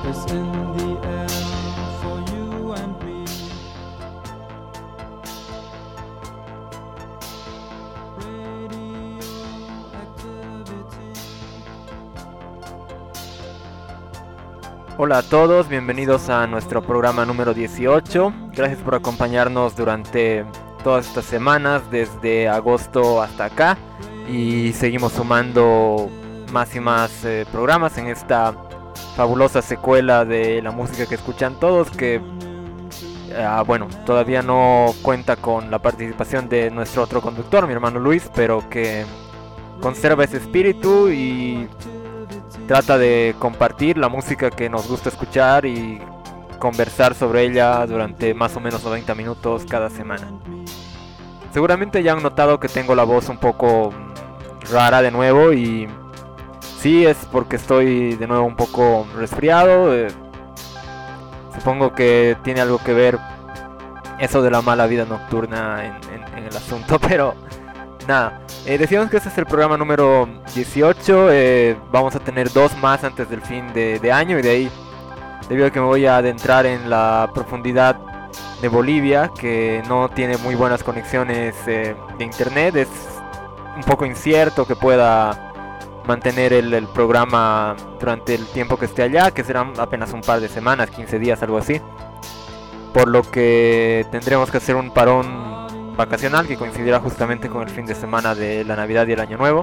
is in the air for you and me. Hola a todos, bienvenidos a nuestro programa número 18. Gracias por acompañarnos durante todas estas semanas, desde agosto hasta acá. Y seguimos sumando más y más programas en esta fabulosa secuela de la música que escuchan todos, que todavía no cuenta con la participación de nuestro otro conductor, mi hermano Luis, pero que conserva ese espíritu y trata de compartir la música que nos gusta escuchar y conversar sobre ella durante más o menos 90 minutos cada semana. Seguramente ya han notado que tengo la voz un poco rara de nuevo, y sí, es porque estoy de nuevo un poco resfriado. Supongo que tiene algo que ver eso de la mala vida nocturna en el asunto, pero nada. Decíamos que este es el programa número 18. Vamos a tener dos más antes del fin de año, y de ahí, debido a que me voy a adentrar en la profundidad de Bolivia, que no tiene muy buenas conexiones de internet, es un poco incierto que pueda mantener el programa durante el tiempo que esté allá, que serán apenas un par de semanas, 15 días, algo así, por lo que tendremos que hacer un parón vacacional que coincidirá justamente con el fin de semana de la Navidad y el Año Nuevo.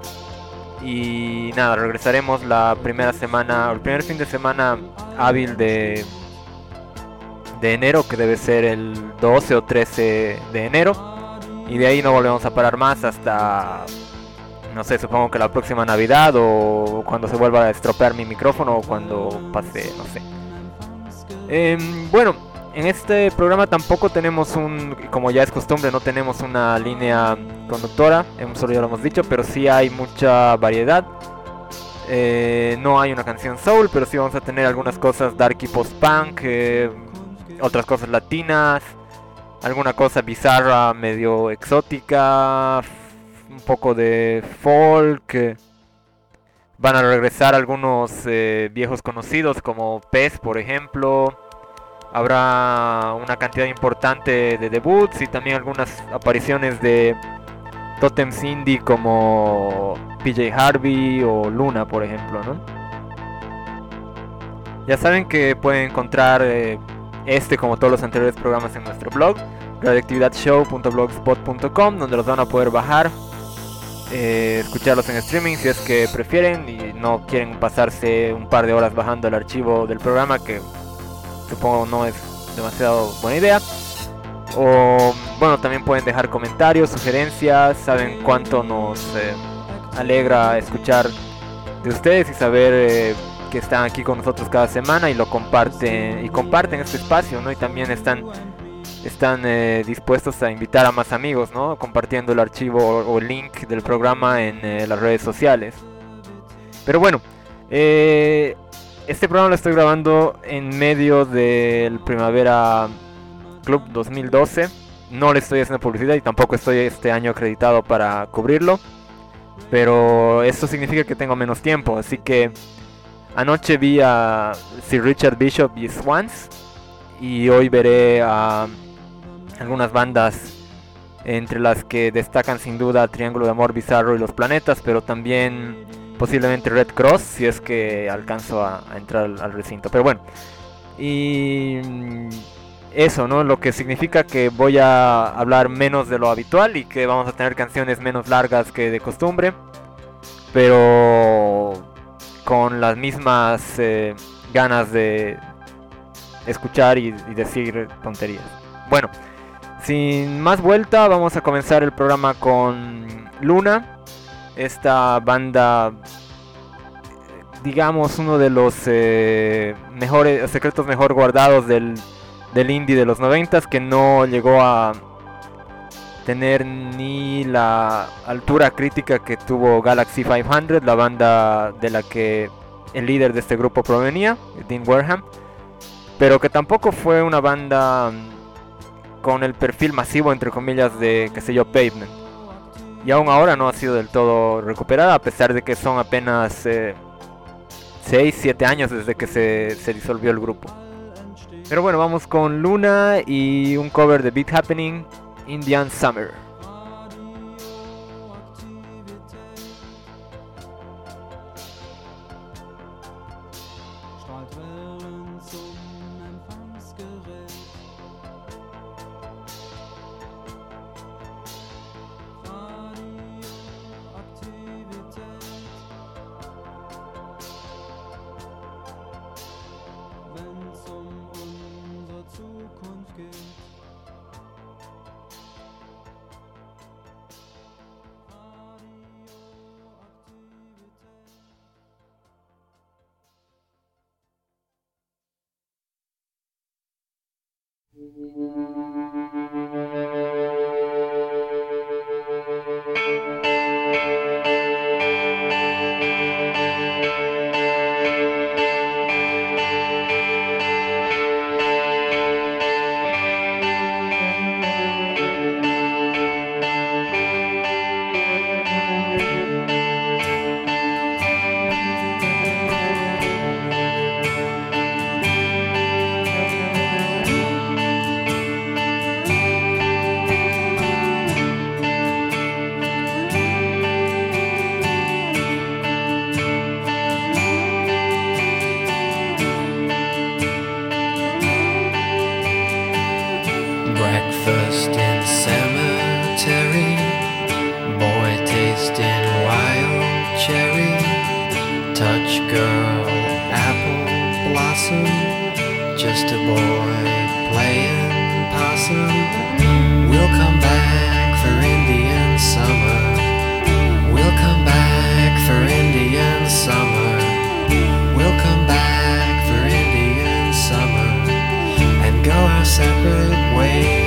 Y nada, regresaremos la primera semana, o el primer fin de semana hábil de enero, que debe ser el 12 o 13 de enero. Y de ahí no volvemos a parar más hasta, no sé, supongo que la próxima Navidad, o cuando se vuelva a estropear mi micrófono, o cuando pase, no sé. En este programa tampoco tenemos como ya es costumbre, no tenemos una línea conductora, solo ya lo hemos dicho, pero sí hay mucha variedad. No hay una canción soul, pero sí vamos a tener algunas cosas dark y post-punk, otras cosas latinas, alguna cosa bizarra, medio exótica, un poco de folk. Van a regresar algunos viejos conocidos como Pez, por ejemplo. Habrá una cantidad importante de debuts y también algunas apariciones de Totems indie como PJ Harvey o Luna, por ejemplo, ¿no? Ya saben que pueden encontrar como todos los anteriores programas en nuestro blog, radioactividadshow.blogspot.com, donde los van a poder bajar, escucharlos en streaming si es que prefieren y no quieren pasarse un par de horas bajando el archivo del programa, que supongo no es demasiado buena idea. O bueno, también pueden dejar comentarios, sugerencias. Saben cuánto nos alegra escuchar de ustedes y saber que están aquí con nosotros cada semana y lo comparten este espacio, ¿no? Y también están dispuestos a invitar a más amigos, ¿no? Compartiendo el archivo o el link del programa en las redes sociales. Pero bueno, este programa lo estoy grabando en medio del Primavera Club 2012. No le estoy haciendo publicidad y tampoco estoy este año acreditado para cubrirlo, pero eso significa que tengo menos tiempo. Así que anoche vi a Sir Richard Bishop y Swans, y hoy veré a algunas bandas, entre las que destacan sin duda Triángulo de Amor, Bizarro y Los Planetas, pero también posiblemente Red Cross, si es que alcanzo a entrar al recinto. Pero bueno, y eso, ¿no? Lo que significa que voy a hablar menos de lo habitual y que vamos a tener canciones menos largas que de costumbre, pero con las mismas ganas de escuchar y decir tonterías. Bueno, sin más vuelta, vamos a comenzar el programa con Luna. Esta banda, digamos, uno de los secretos mejor guardados del indie de los 90s, que no llegó a tener ni la altura crítica que tuvo Galaxy 500, la banda de la que el líder de este grupo provenía, Dean Wareham, pero que tampoco fue una banda con el perfil masivo, entre comillas, de, qué sé yo, Pavement. Y aún ahora no ha sido del todo recuperada, a pesar de que son apenas 6, 7 años desde que se disolvió el grupo. Pero bueno, vamos con Luna y un cover de Beat Happening, Indian Summer. Breakfast in cemetery, boy tasting wild cherry, touch girl apple blossom, just a boy playing possum. We'll come back for Indian summer, we'll come back for Indian summer, we'll come back for Indian summer, and go our separate ways.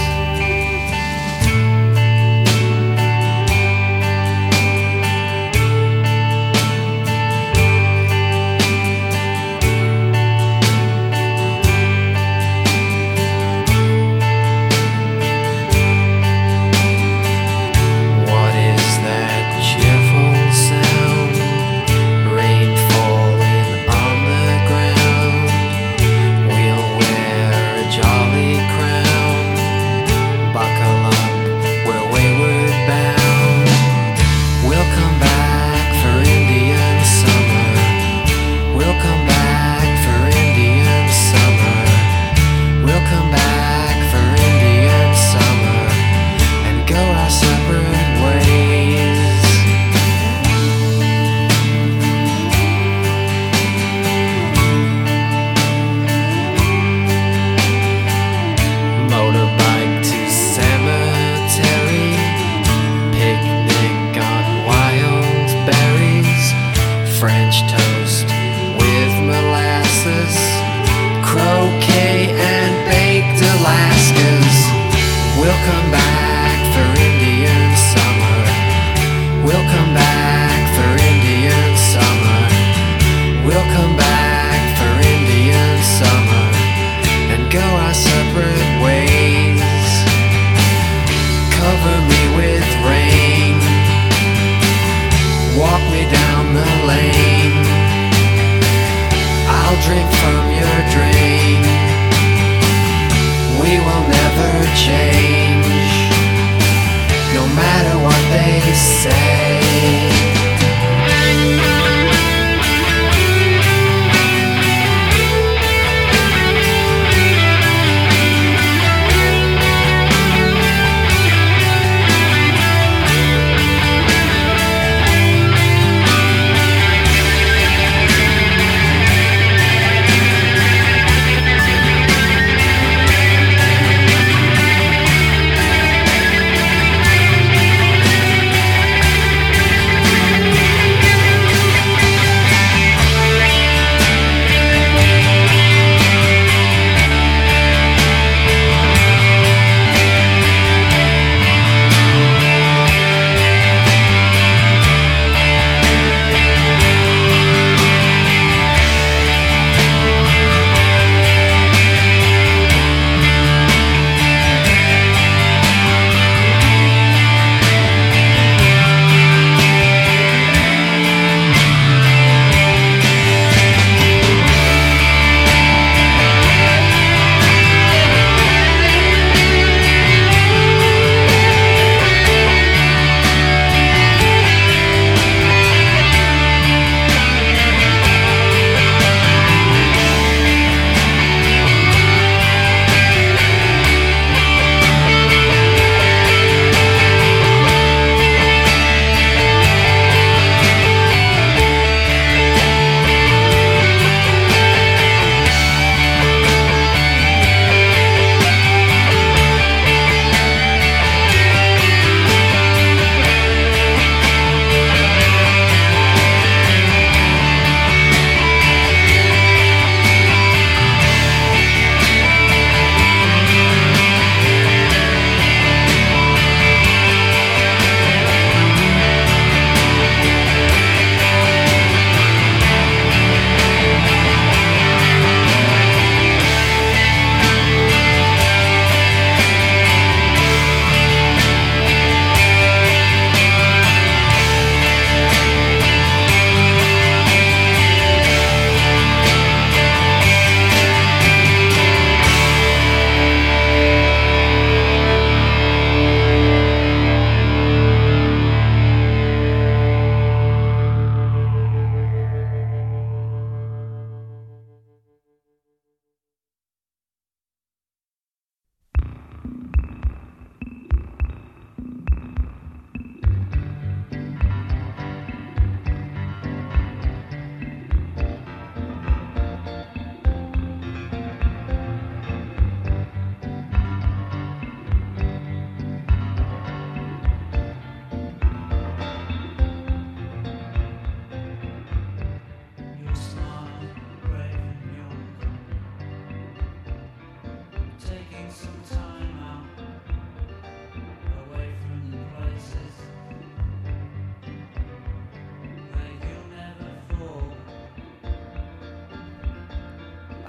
What is that cheerful sound? Rain falling on the ground. We'll wear a jolly crown. Buckle up, we're wayward bound. We'll come back for Indian summer. We'll come back for Indian summer. We'll come back for Indian summer and go our separate ways. Motorbike to cemetery, picnic on wild berries, French toast with molasses, croquet and baked Alaskas. We'll come back for Indian summer. We'll come back for Indian summer. We'll come back for Indian summer and go our separate ways. Cover me with rain, walk me down the lane. I'll drink from your drain. We will never change, no matter what they say.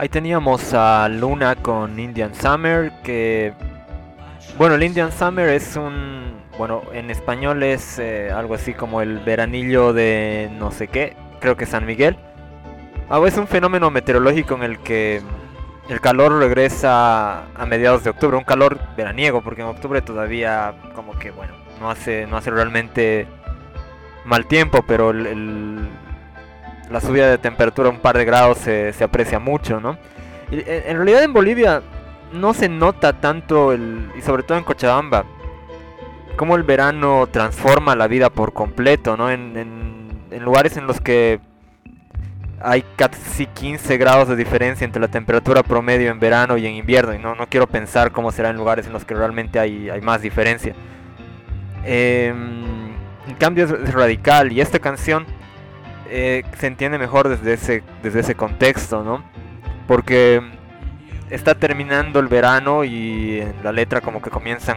Ahí teníamos a Luna con Indian Summer, que bueno, el Indian Summer es bueno, en español es algo así como el veranillo de no sé qué, creo que San Miguel. Es un fenómeno meteorológico en el que el calor regresa a mediados de octubre, un calor veraniego, porque en octubre todavía como que bueno, no hace realmente mal tiempo, pero la subida de temperatura un par de grados se aprecia mucho, ¿no? Y, en realidad en Bolivia no se nota tanto y sobre todo en Cochabamba, cómo el verano transforma la vida por completo, ¿no? En lugares en los que hay casi 15 grados de diferencia entre la temperatura promedio en verano y en invierno, y no quiero pensar cómo será en lugares en los que realmente hay más diferencia. En cambio es radical, y esta canción se entiende mejor desde ese contexto, ¿no? Porque está terminando el verano y en la letra como que comienzan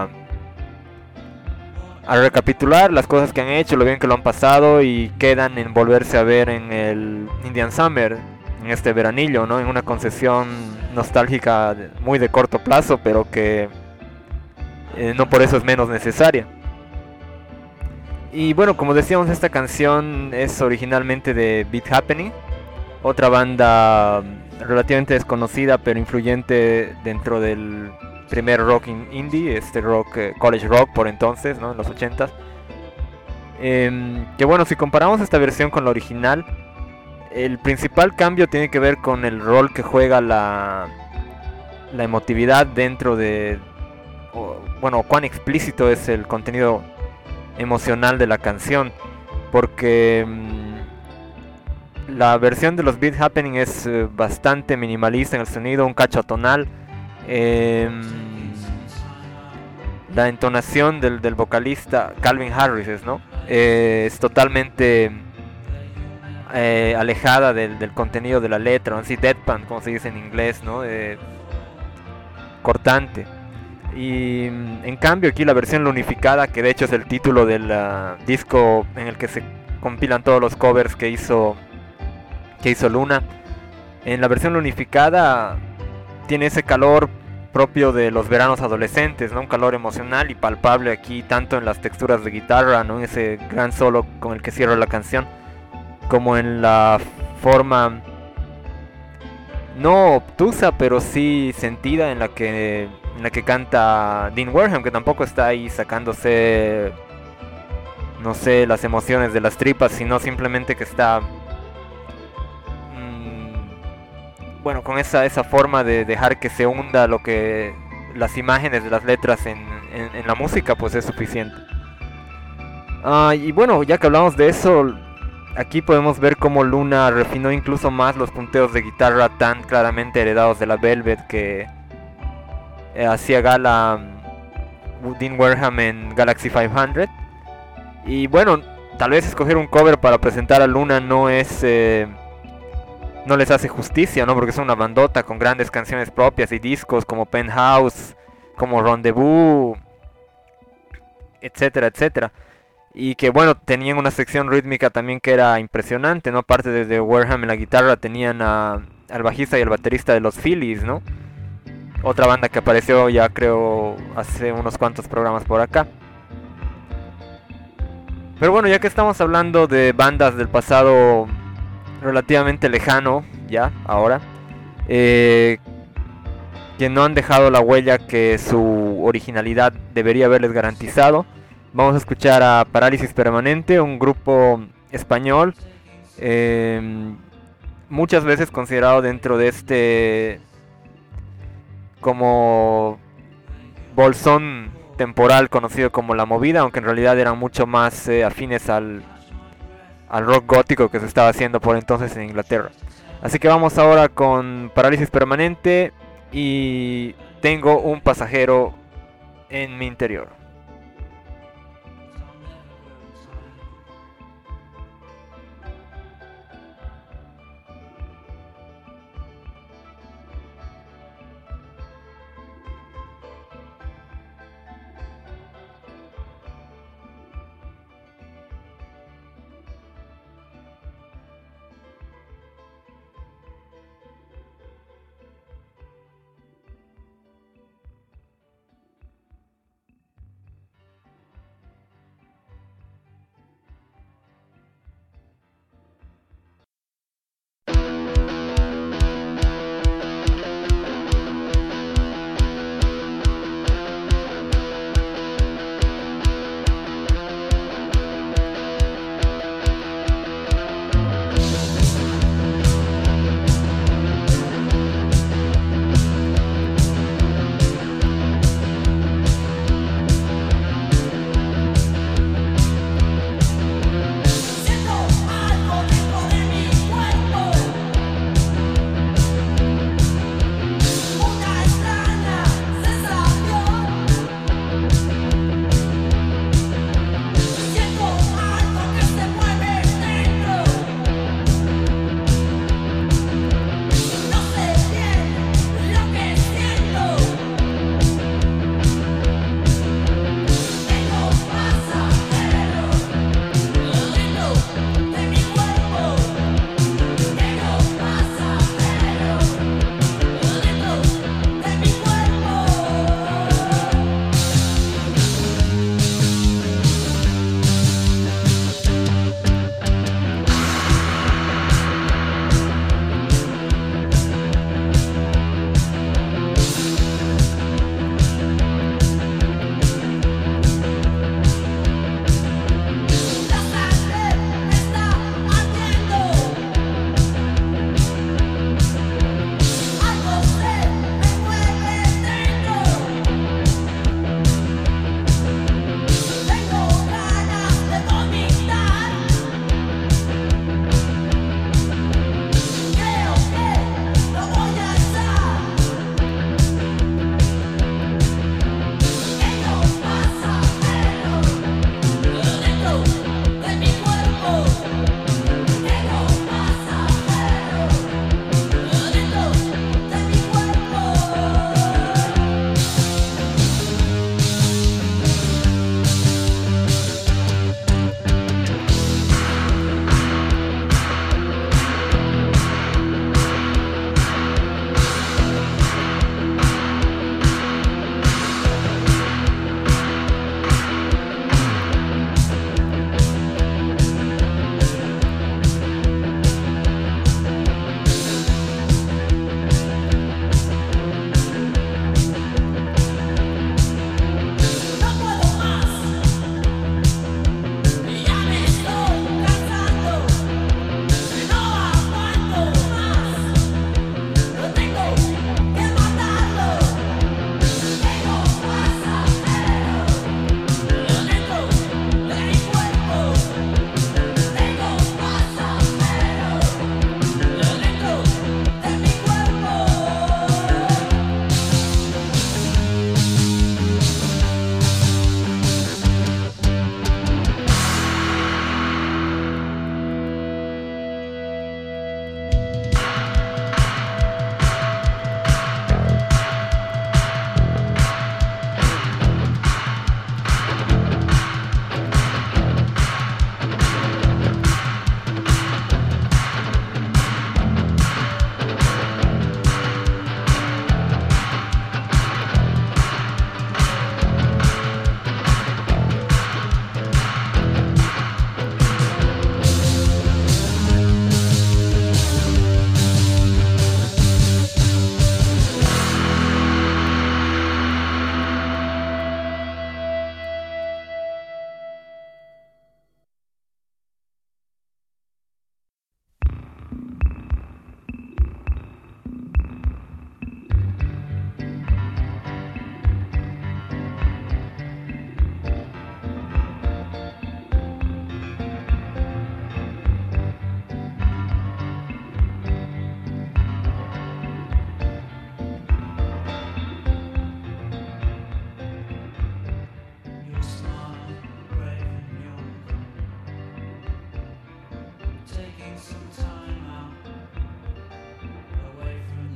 a recapitular las cosas que han hecho, lo bien que lo han pasado, y quedan en volverse a ver en el Indian Summer, en este veranillo, ¿no? En una concesión nostálgica muy de corto plazo, pero que no por eso es menos necesaria. Y bueno, como decíamos, esta canción es originalmente de Beat Happening, otra banda relativamente desconocida pero influyente dentro del primer rock indie, este rock, college rock por entonces, ¿no? En los 80s. Que bueno, si comparamos esta versión con la original, el principal cambio tiene que ver con el rol que juega la emotividad dentro de, bueno, cuán explícito es el contenido emocional de la canción, porque la versión de los Beat Happening es bastante minimalista en el sonido, un cacho atonal. La entonación del vocalista Calvin Harris, ¿no? Es totalmente alejada del contenido de la letra, así deadpan, como se dice en inglés, ¿no? Cortante. Y en cambio aquí la versión unificada, que de hecho es el título del disco en el que se compilan todos los covers que hizo Luna, en la versión unificada tiene ese calor propio de los veranos adolescentes, ¿no? Un calor emocional y palpable aquí, tanto en las texturas de guitarra, ¿no? En ese gran solo con el que cierra la canción, como en la forma no obtusa pero sí sentida en la que canta Dean Wareham, que tampoco está ahí sacándose, no sé, las emociones de las tripas, sino simplemente que está bueno, con esa forma de dejar que se hunda las imágenes de las letras en la música, pues es suficiente. Y bueno, ya que hablamos de eso, aquí podemos ver cómo Luna refinó incluso más los punteos de guitarra tan claramente heredados de la Velvet, que hacía gala Dean Wareham en Galaxy 500. Y bueno, tal vez escoger un cover para presentar a Luna no les hace justicia, ¿no? Porque es una bandota con grandes canciones propias y discos como Penthouse, como Rendezvous, etcétera, etcétera. Y que bueno, tenían una sección rítmica también que era impresionante, ¿no? Aparte de Wareham en la guitarra, tenían al bajista y al baterista de los Phillies, ¿no? Otra banda que apareció ya creo hace unos cuantos programas por acá. Pero bueno, ya que estamos hablando de bandas del pasado relativamente lejano, ya, ahora, que no han dejado la huella que su originalidad debería haberles garantizado, vamos a escuchar a Parálisis Permanente, un grupo español, muchas veces considerado dentro de este como bolsón temporal conocido como La Movida, aunque en realidad eran mucho más afines al rock gótico que se estaba haciendo por entonces en Inglaterra. Así que vamos ahora con Parálisis Permanente y Tengo un pasajero en mi interior.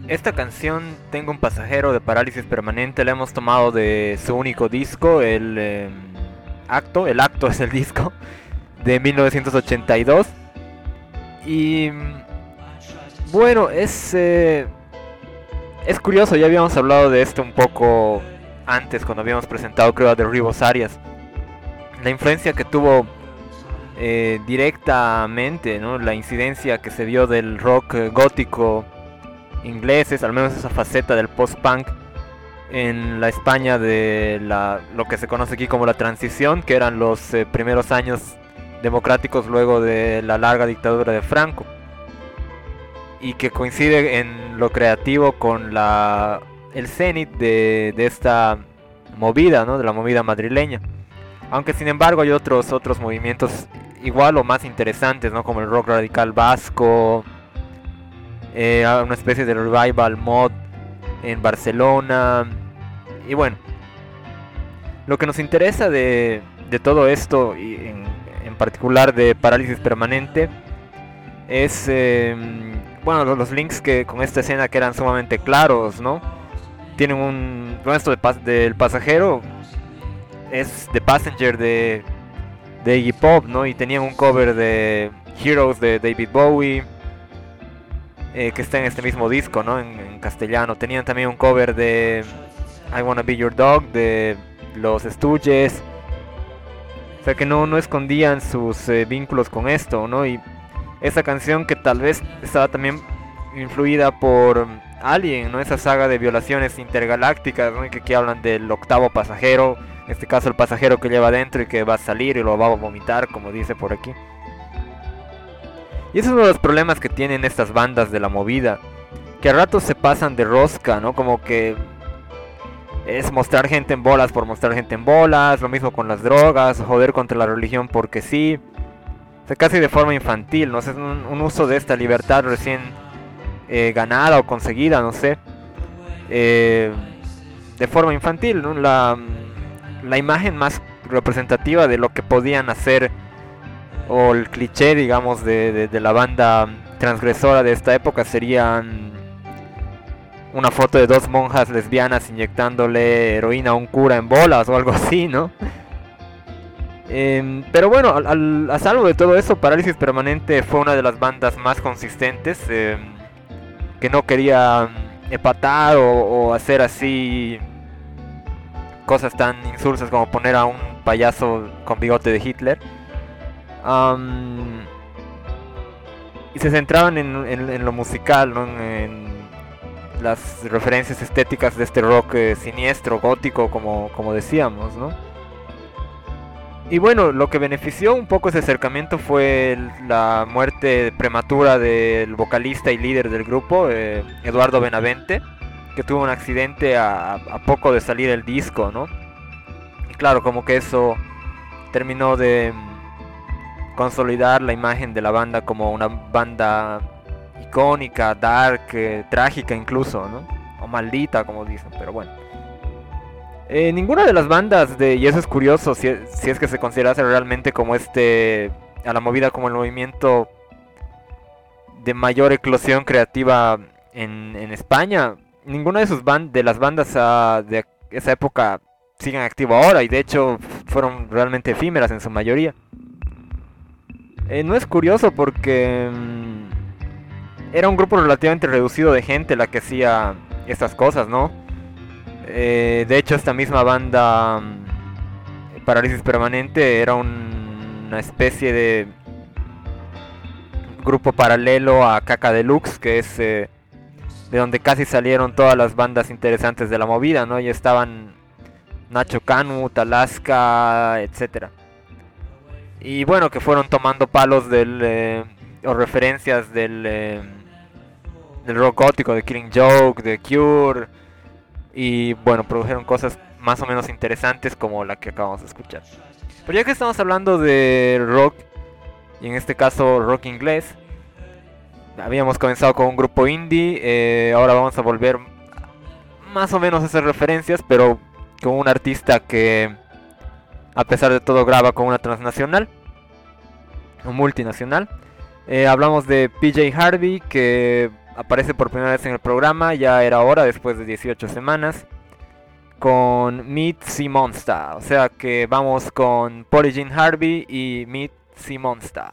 Esta canción, Tengo un pasajero de Parálisis Permanente, la hemos tomado de su único disco, el Acto es el disco, de 1982. Y bueno, es curioso, ya habíamos hablado de esto un poco antes cuando habíamos presentado, creo, a The Rivos Arias. La influencia que tuvo directamente, ¿no? La incidencia que se vio del rock gótico ingleses, al menos esa faceta del post-punk en la España de lo que se conoce aquí como la transición, que eran los primeros años democráticos luego de la larga dictadura de Franco, y que coincide en lo creativo con el cenit de esta movida, ¿no? De la movida madrileña. Aunque sin embargo hay otros movimientos igual o más interesantes, ¿no? Como el rock radical vasco, una especie de revival mod en Barcelona. Y bueno, lo que nos interesa de todo esto, y en particular de Parálisis Permanente, es bueno, los links que con esta escena que eran sumamente claros, ¿no? Tienen con esto del pasajero, es The Passenger de Iggy Pop, ¿no? Y tenían un cover de Heroes de David Bowie, que está en este mismo disco, ¿no? En castellano. Tenían también un cover de I Wanna Be Your Dog de Los Stooges. O sea que no escondían sus vínculos con esto, ¿no? Y esa canción, que tal vez estaba también influida por Alien, ¿no? Esa saga de violaciones intergalácticas, ¿no? Que aquí hablan del octavo pasajero, en este caso el pasajero que lleva adentro y que va a salir y lo va a vomitar, como dice por aquí. Y ese es uno de los problemas que tienen estas bandas de la movida, que a ratos se pasan de rosca, ¿no? Como que es mostrar gente en bolas por mostrar gente en bolas, lo mismo con las drogas, joder contra la religión porque sí. O sea, casi de forma infantil, ¿no? O sea, es un uso de esta libertad recién ganada o conseguida, no sé. De forma infantil, ¿no? La imagen más representativa de lo que podían hacer, o el cliché, digamos, de la banda transgresora de esta época, serían una foto de dos monjas lesbianas inyectándole heroína a un cura en bolas o algo así, ¿no? Pero bueno, a salvo de todo eso, Parálisis Permanente fue una de las bandas más consistentes, que no quería epatar o hacer así cosas tan insulsas como poner a un payaso con bigote de Hitler. Y se centraban en lo musical, ¿no? En las referencias estéticas de este rock siniestro, gótico, como decíamos, ¿no? Y bueno, lo que benefició un poco ese acercamiento fue la muerte prematura del vocalista y líder del grupo, Eduardo Benavente, que tuvo un accidente a poco de salir el disco, ¿no? Y claro, como que eso terminó de consolidar la imagen de la banda como una banda icónica, dark, trágica incluso, ¿no? O maldita, como dicen, pero bueno. Ninguna de las bandas y eso es curioso, si es que se considerase realmente como a la movida como el movimiento de mayor eclosión creativa en España, ninguna de las bandas de esa época siguen activo ahora, y de hecho fueron realmente efímeras en su mayoría. No es curioso porque era un grupo relativamente reducido de gente la que hacía estas cosas, ¿no? De hecho, esta misma banda, Parálisis Permanente, era una especie de grupo paralelo a Caca Deluxe, que es de donde casi salieron todas las bandas interesantes de la movida, ¿no? Y estaban Nacho Canu, Talaska, etcétera. Y bueno, que fueron tomando palos o referencias del rock gótico, de Killing Joke, de Cure. Y bueno, produjeron cosas más o menos interesantes como la que acabamos de escuchar. Pero ya que estamos hablando de rock, y en este caso rock inglés, habíamos comenzado con un grupo indie, ahora vamos a volver más o menos a esas referencias, pero con un artista que a pesar de todo graba con una transnacional, o multinacional. Hablamos de PJ Harvey, que aparece por primera vez en el programa, ya era hora después de 18 semanas, con Meet Sea Monster. O sea que vamos con Polly Jean Harvey y Meet Sea Monster.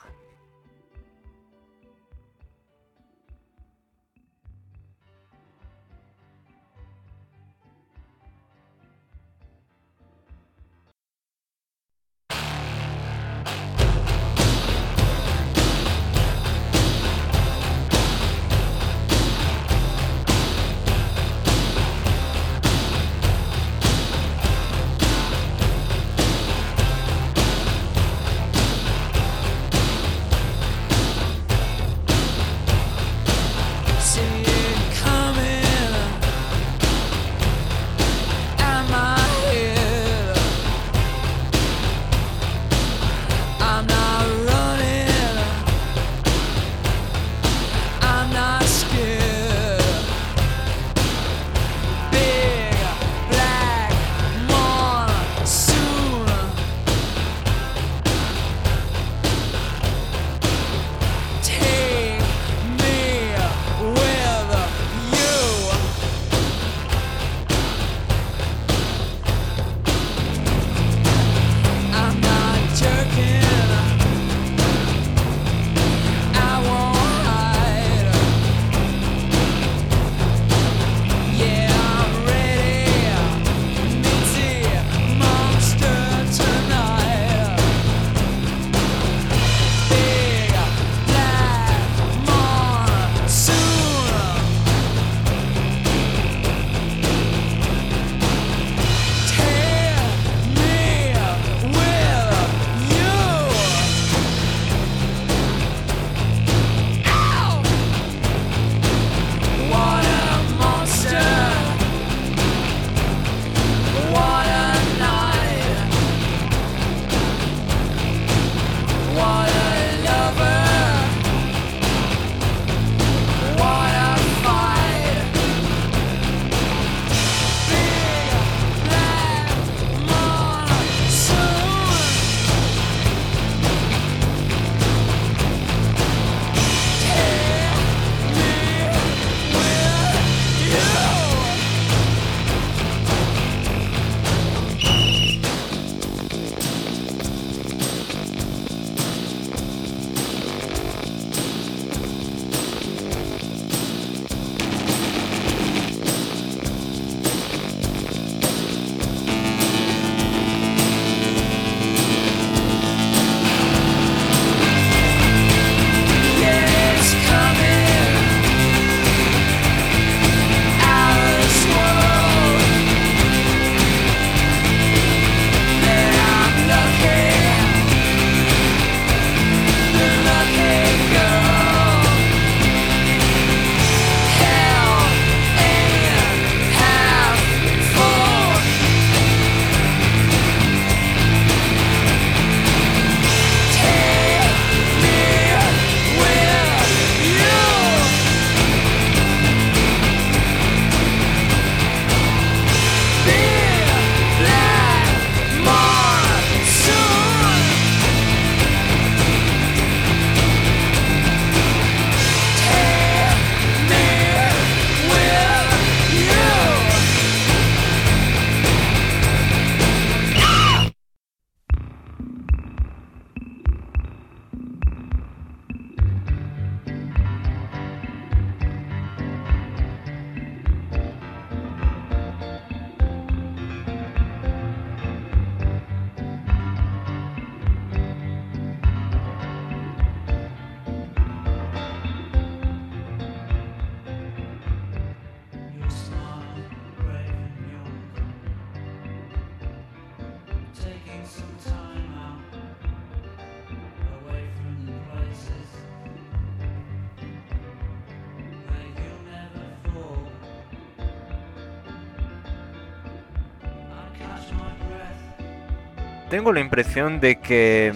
Tengo la impresión de que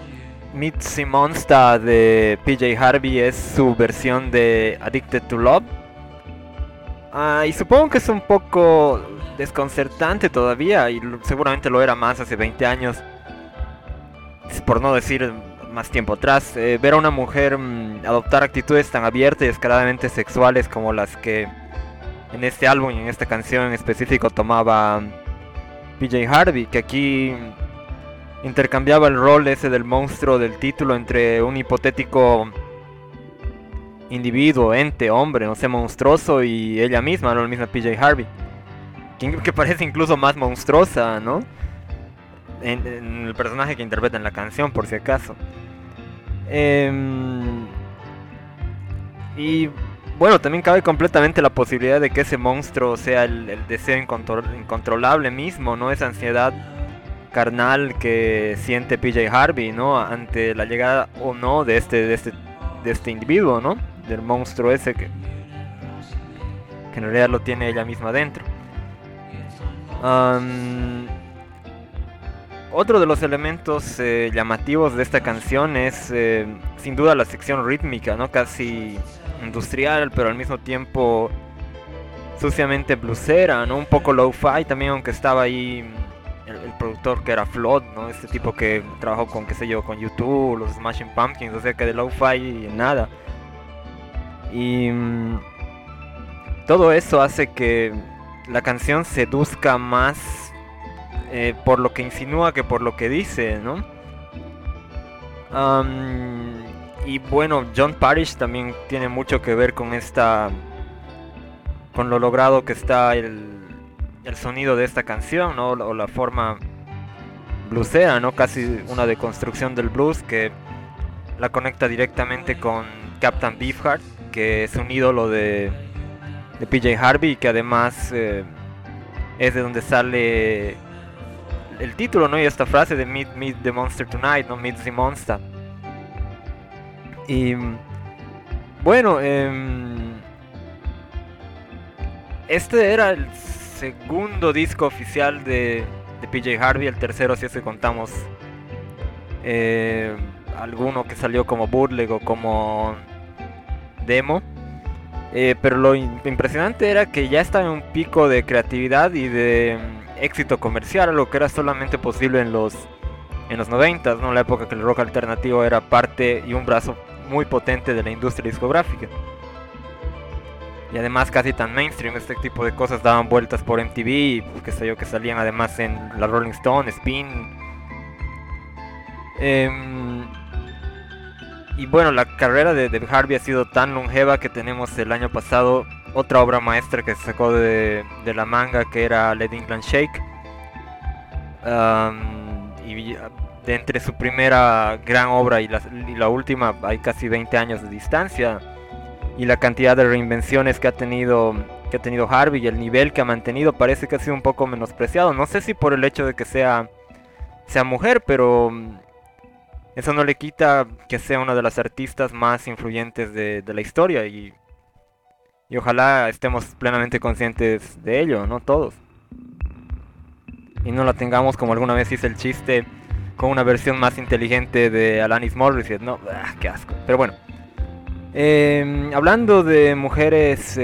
Mitzi Monster de PJ Harvey es su versión de Addicted to Love. Y supongo que es un poco desconcertante todavía, y seguramente lo era más hace 20 años, por no decir más tiempo atrás. Ver a una mujer adoptar actitudes tan abiertas y descaradamente sexuales como las que en este álbum y en esta canción en específico tomaba PJ Harvey, que aquí intercambiaba el rol ese del monstruo del título entre un hipotético individuo, ente, hombre, no sé, monstruoso, y ella misma, no la misma PJ Harvey, que parece incluso más monstruosa, ¿no? En el personaje que interpreta en la canción, por si acaso. Y bueno, también cabe completamente la posibilidad de que ese monstruo sea el deseo incontrolable mismo, ¿no? Esa ansiedad carnal que siente PJ Harvey, ¿no? Ante la llegada o no de este individuo, ¿no? Del monstruo ese que en realidad lo tiene ella misma dentro. Otro de los elementos llamativos de esta canción es sin duda la sección rítmica, ¿no? Casi industrial, pero al mismo tiempo suciamente bluesera, ¿no? Un poco lo-fi también, aunque estaba ahí el productor que era Flood, ¿no? Este tipo que trabajó con, qué sé yo, con YouTube, los Smashing Pumpkins, o sea que de lo-fi nada. Y todo eso hace que la canción seduzca más por lo que insinúa que por lo que dice, ¿no? Y bueno, John Parrish también tiene mucho que ver con con lo logrado que está el sonido de esta canción, ¿no? O la forma bluesera, ¿no? Casi una deconstrucción del blues que la conecta directamente con Captain Beefheart, que es un ídolo de PJ Harvey y que además es de donde sale el título, ¿no? Y esta frase de Meet the Monster Tonight, ¿no? Meet the Monster. Y bueno, este era el segundo disco oficial de PJ Harvey, el tercero si es que contamos alguno que salió como bootleg o como demo. Pero lo impresionante era que ya estaba en un pico de creatividad y de éxito comercial, algo que era solamente posible en los 90s, ¿no? La época que el rock alternativo era parte y un brazo muy potente de la industria discográfica. Y además casi tan mainstream, este tipo de cosas daban vueltas por MTV, pues, qué sé yo, que salían además en la Rolling Stone, Spin. Y bueno, la carrera de Harvey ha sido tan longeva que tenemos el año pasado otra obra maestra que se sacó de la manga, que era Let England Shake. Y de entre su primera gran obra y la última hay casi 20 años de distancia. Y la cantidad de reinvenciones que ha tenido Harvey y el nivel que ha mantenido parece que ha sido un poco menospreciado. No sé si por el hecho de que sea mujer, pero eso no le quita que sea una de las artistas más influyentes de la historia y ojalá estemos plenamente conscientes de ello, ¿no? Todos. Y no la tengamos como alguna vez hice el chiste con una versión más inteligente de Alanis Morissette, ¿no? ¡Qué asco! Pero bueno. Hablando de mujeres,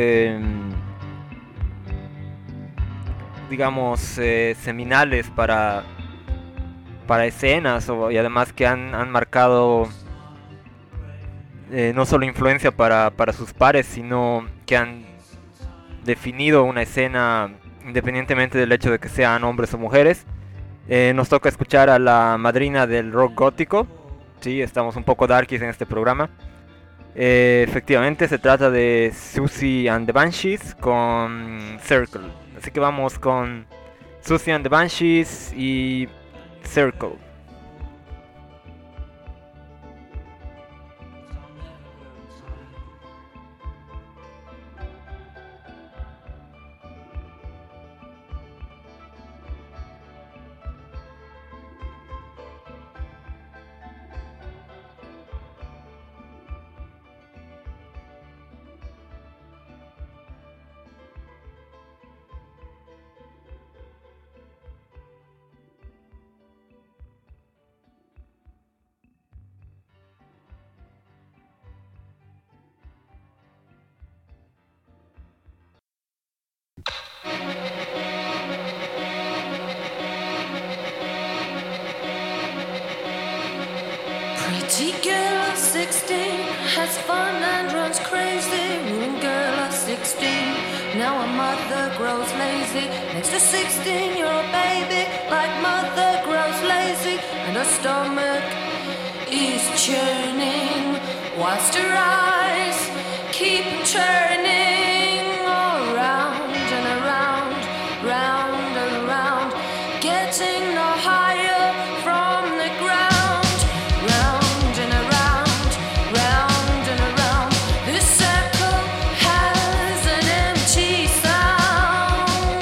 digamos, seminales para escenas y además que han marcado no solo influencia para sus pares, sino que han definido una escena independientemente del hecho de que sean hombres o mujeres. Nos toca escuchar a la madrina del rock gótico. Sí, estamos un poco darkies en este programa. Efectivamente se trata de Siouxsie and the Banshees con Circle. Así que vamos con Siouxsie and the Banshees y Circle. has fun and runs crazy. Ruined girl at 16. Now a mother grows lazy. Next to 16-year-old baby, like mother grows lazy, and her stomach is churning, whilst her eyes keep turning around and around, round and round, getting no higher from the ground, round and around, round and around. This circle has an empty sound.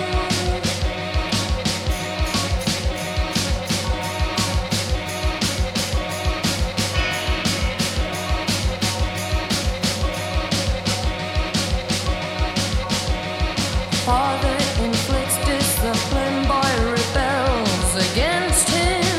Father inflicts discipline, boy rebels against him.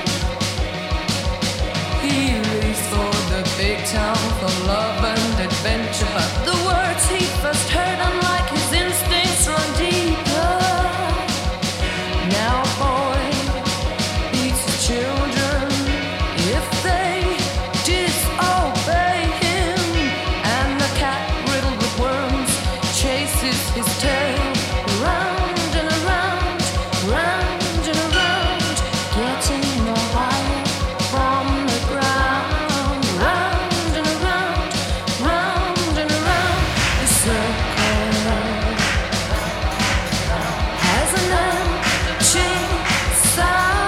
He leaves for the big town for love and adventure. The words he first heard, unlike his instincts, run deeper. Now boy beats his children if they disobey him, and the cat riddled with worms chases his tail round and around, round and around, getting no higher from the ground, round and around, round and around. The circle has an empty sound.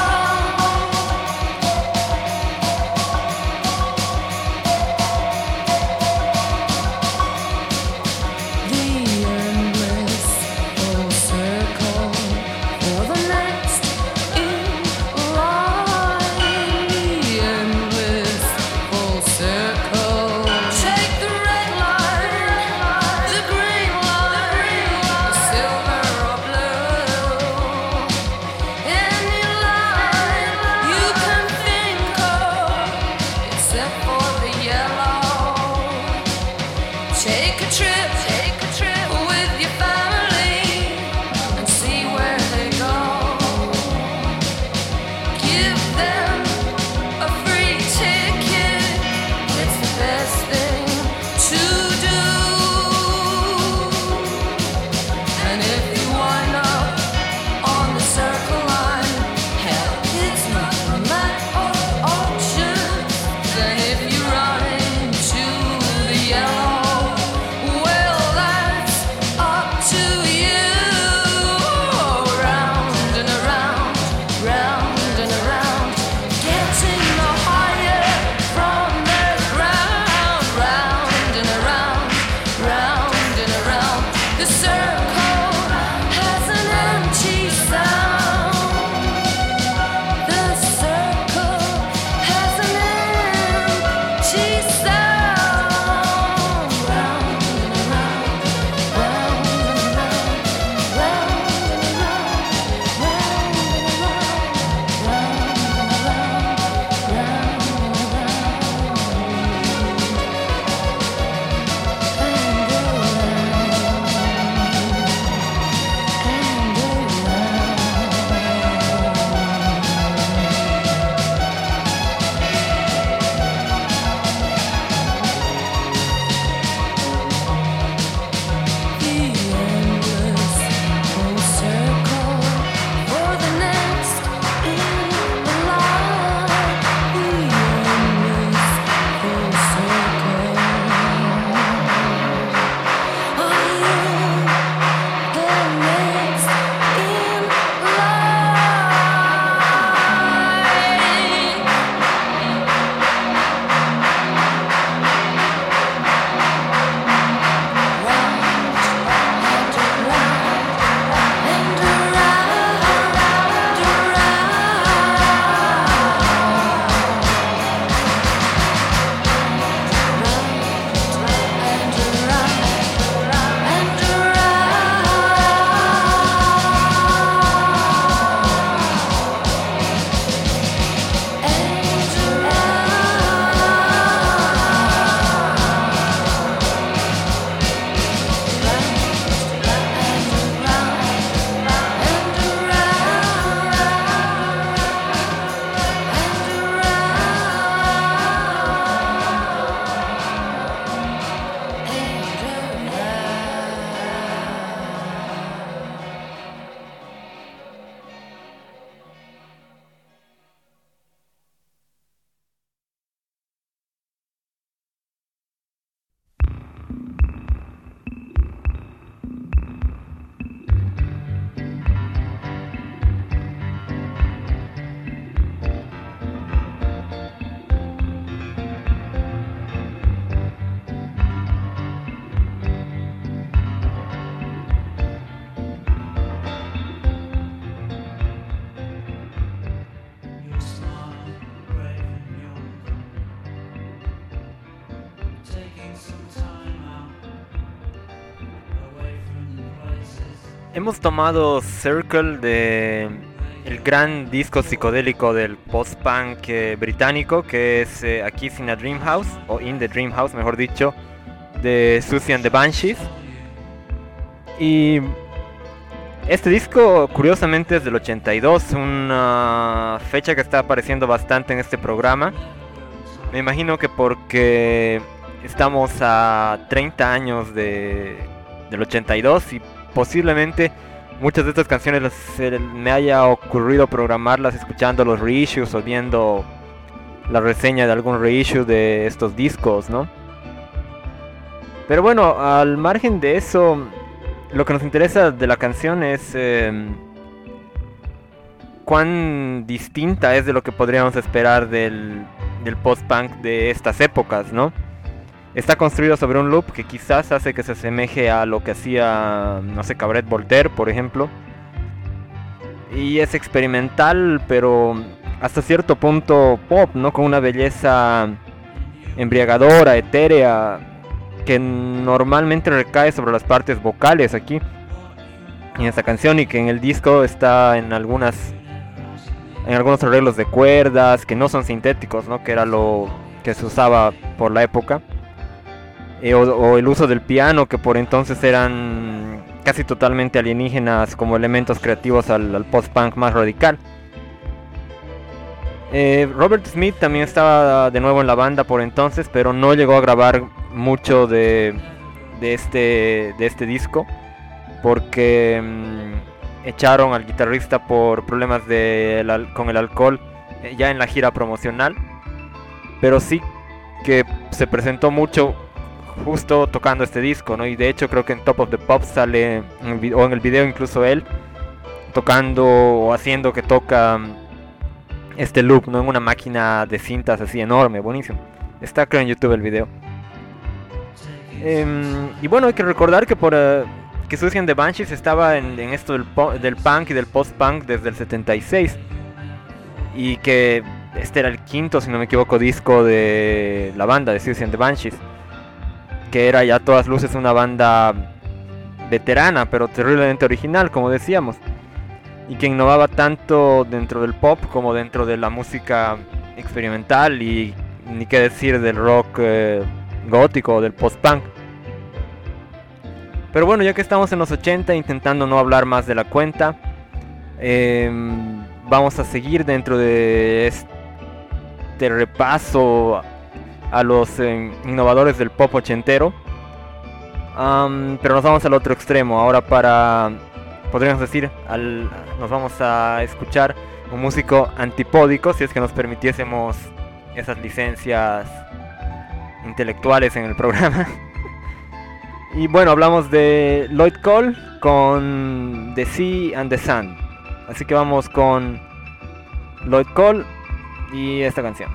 The endless full circle for the next in line. The endless full circle. Take the red line, the green line, the silver or blue. Any line you can think of, except for the yellow. Take a trip with your family and see where they go. Give them a free ticket. It's the best thing to do. And if you wind up on the circle line, hell, it's not a matter of options. And if you run into the yellow, well, Hemos tomado Circle de el gran disco psicodélico del post-punk británico, que es Aquí in a Dream House, o In the Dream House mejor dicho, de Susie and the Banshees. Y este disco curiosamente es del 82, una fecha que está apareciendo bastante en este programa. Me imagino que porque estamos a 30 años del 82 y posiblemente muchas de estas canciones me haya ocurrido programarlas escuchando los reissues o viendo la reseña de algún reissue de estos discos, ¿no? Pero bueno, al margen de eso, lo que nos interesa de la canción es cuán distinta es de lo que podríamos esperar del post-punk de estas épocas, ¿no? Está construido sobre un loop que quizás hace que se asemeje a lo que hacía, no sé, Cabaret Voltaire, por ejemplo. Y es experimental, pero hasta cierto punto pop, ¿no? Con una belleza embriagadora, etérea, que normalmente recae sobre las partes vocales aquí en esta canción, y que en el disco está en algunos arreglos de cuerdas que no son sintéticos, ¿no? Que era lo que se usaba por la época. O el uso del piano, que por entonces eran casi totalmente alienígenas como elementos creativos al post-punk más radical. Robert Smith también estaba de nuevo en la banda por entonces, pero no llegó a grabar mucho de este disco, porque echaron al guitarrista por problemas con el alcohol ya en la gira promocional. Pero sí que se presentó mucho justo tocando este disco, ¿no? Y de hecho creo que en Top of the Pops sale, o en el video incluso él tocando o haciendo que toca este loop, ¿no? En una máquina de cintas así enorme, buenísimo. Está creo en YouTube el video. Y bueno, hay que recordar que que Susie and the Banshees estaba en esto del punk y del post-punk desde el 76. Y que este era el quinto, si no me equivoco, disco de la banda de Susie and the Banshees, que era ya a todas luces una banda veterana, pero terriblemente original, como decíamos, y que innovaba tanto dentro del pop como dentro de la música experimental, y ni qué decir del rock gótico o del post-punk. Pero bueno, ya que estamos en los 80, intentando no hablar más de la cuenta, vamos a seguir dentro de este repaso a los innovadores del pop ochentero, pero nos vamos al otro extremo. Ahora podríamos decir, nos vamos a escuchar un músico antipódico, si es que nos permitiésemos esas licencias intelectuales en el programa. Y bueno, hablamos de Lloyd Cole con The Sea and the Sun. Así que vamos con Lloyd Cole y esta canción.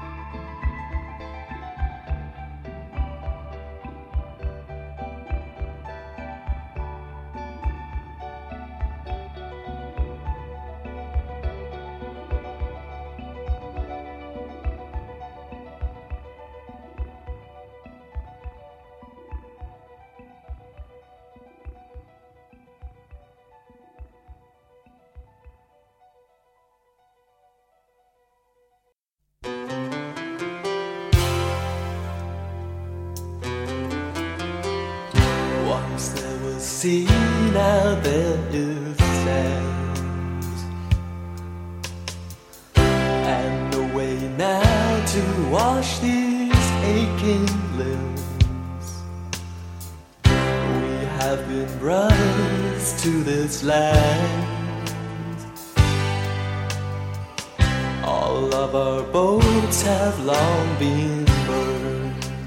Once there was sea, now there is sand, and no way now to wash these aching limbs. We have been brothers to this land. All of our boats have long been burned.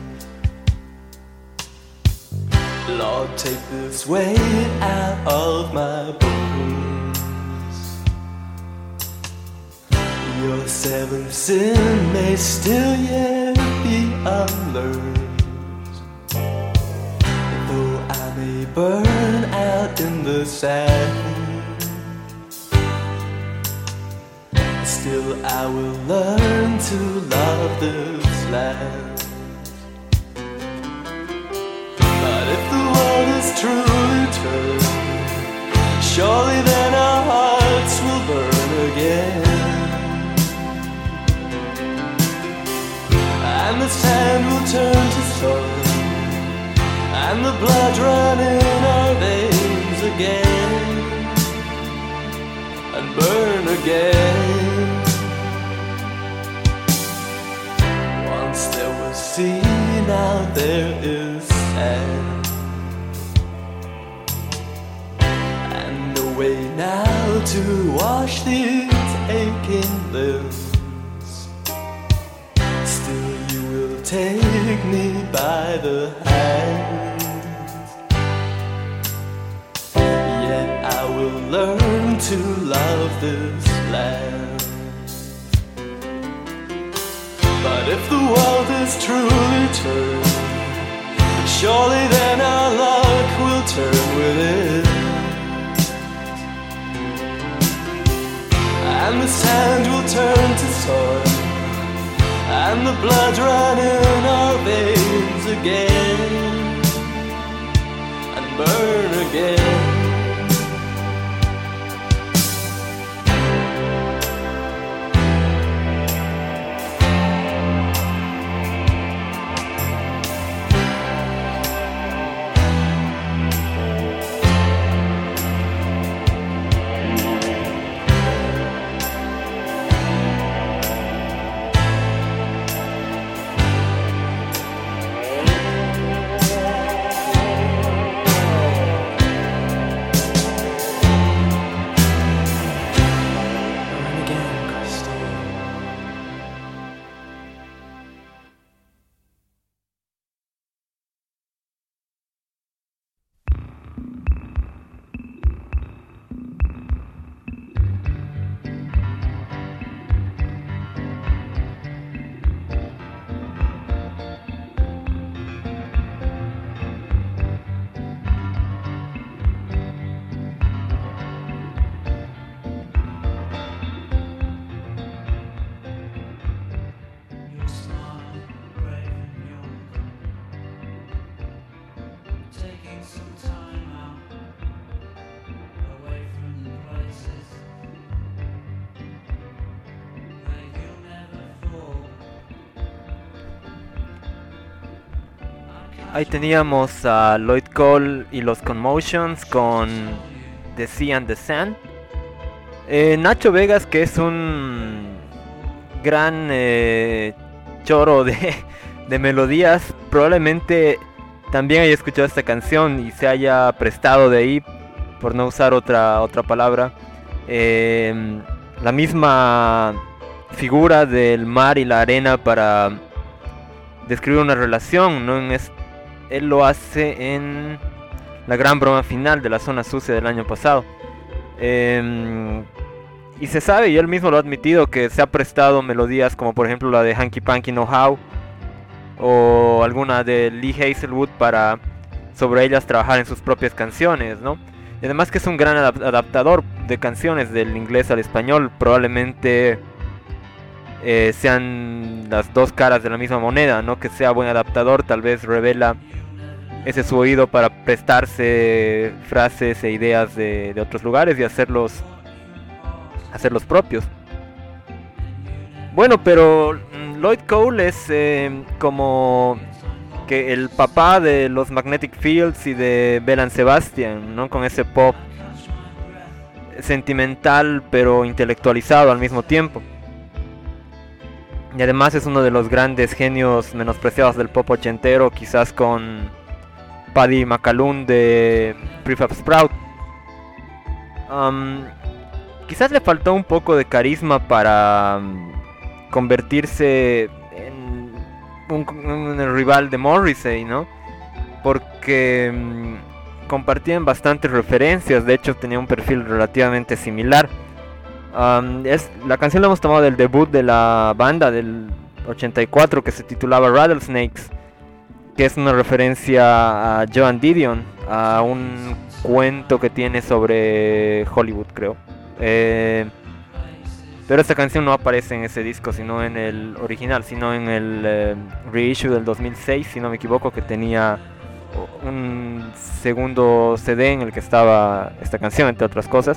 Lord, take this weight out of my bones. Your seventh sin may still yet be unlearned, though I may burn out in the sand. Still I will learn to love this land. But if the world is truly turned, surely then our hearts will burn again, and the sand will turn to soil, and the blood run in our veins again, and burn again. Once there was sea, now there is sand, and no way now to wash these aching limbs. Still you will take me by the hand, yet I will learn to love this land. But if the world is truly turned, surely then our luck will turn with it, and the sand will turn to soil, and the blood run in our veins again, and burn again. Ahí teníamos a Lloyd Cole y los Commotions con The Sea and the Sand. Nacho Vegas, que es un gran choro de melodías, probablemente también haya escuchado esta canción y se haya prestado de ahí, por no usar otra palabra, la misma figura del mar y la arena para describir una relación, ¿no? Él lo hace en La Gran Broma Final de La Zona Sucia del año pasado. Y se sabe, y él mismo lo ha admitido, que se ha prestado melodías como por ejemplo la de Hanky Panky Know How o alguna de Lee Hazelwood para sobre ellas trabajar en sus propias canciones, ¿no? Y además que es un gran adaptador de canciones del inglés al español. Probablemente sean las dos caras de la misma moneda, ¿no? Que sea buen adaptador tal vez revela ese su oído para prestarse frases e ideas de otros lugares y hacerlos propios. Bueno, pero Lloyd Cole es como que el papá de los Magnetic Fields y de Bell and Sebastian, ¿no? Con ese pop sentimental pero intelectualizado al mismo tiempo. Y además es uno de los grandes genios menospreciados del pop ochentero, quizás con Paddy McAloon de Prefab Sprout. Quizás le faltó un poco de carisma para convertirse en un rival de Morrissey, ¿no? Porque compartían bastantes referencias, de hecho tenía un perfil relativamente similar. La canción la hemos tomado del debut de la banda del 84 que se titulaba Rattlesnakes, que es una referencia a Joan Didion, a un cuento que tiene sobre Hollywood, creo. Pero esta canción no aparece en ese disco, sino en el original, sino en el reissue del 2006, si no me equivoco, que tenía un segundo CD en el que estaba esta canción, entre otras cosas.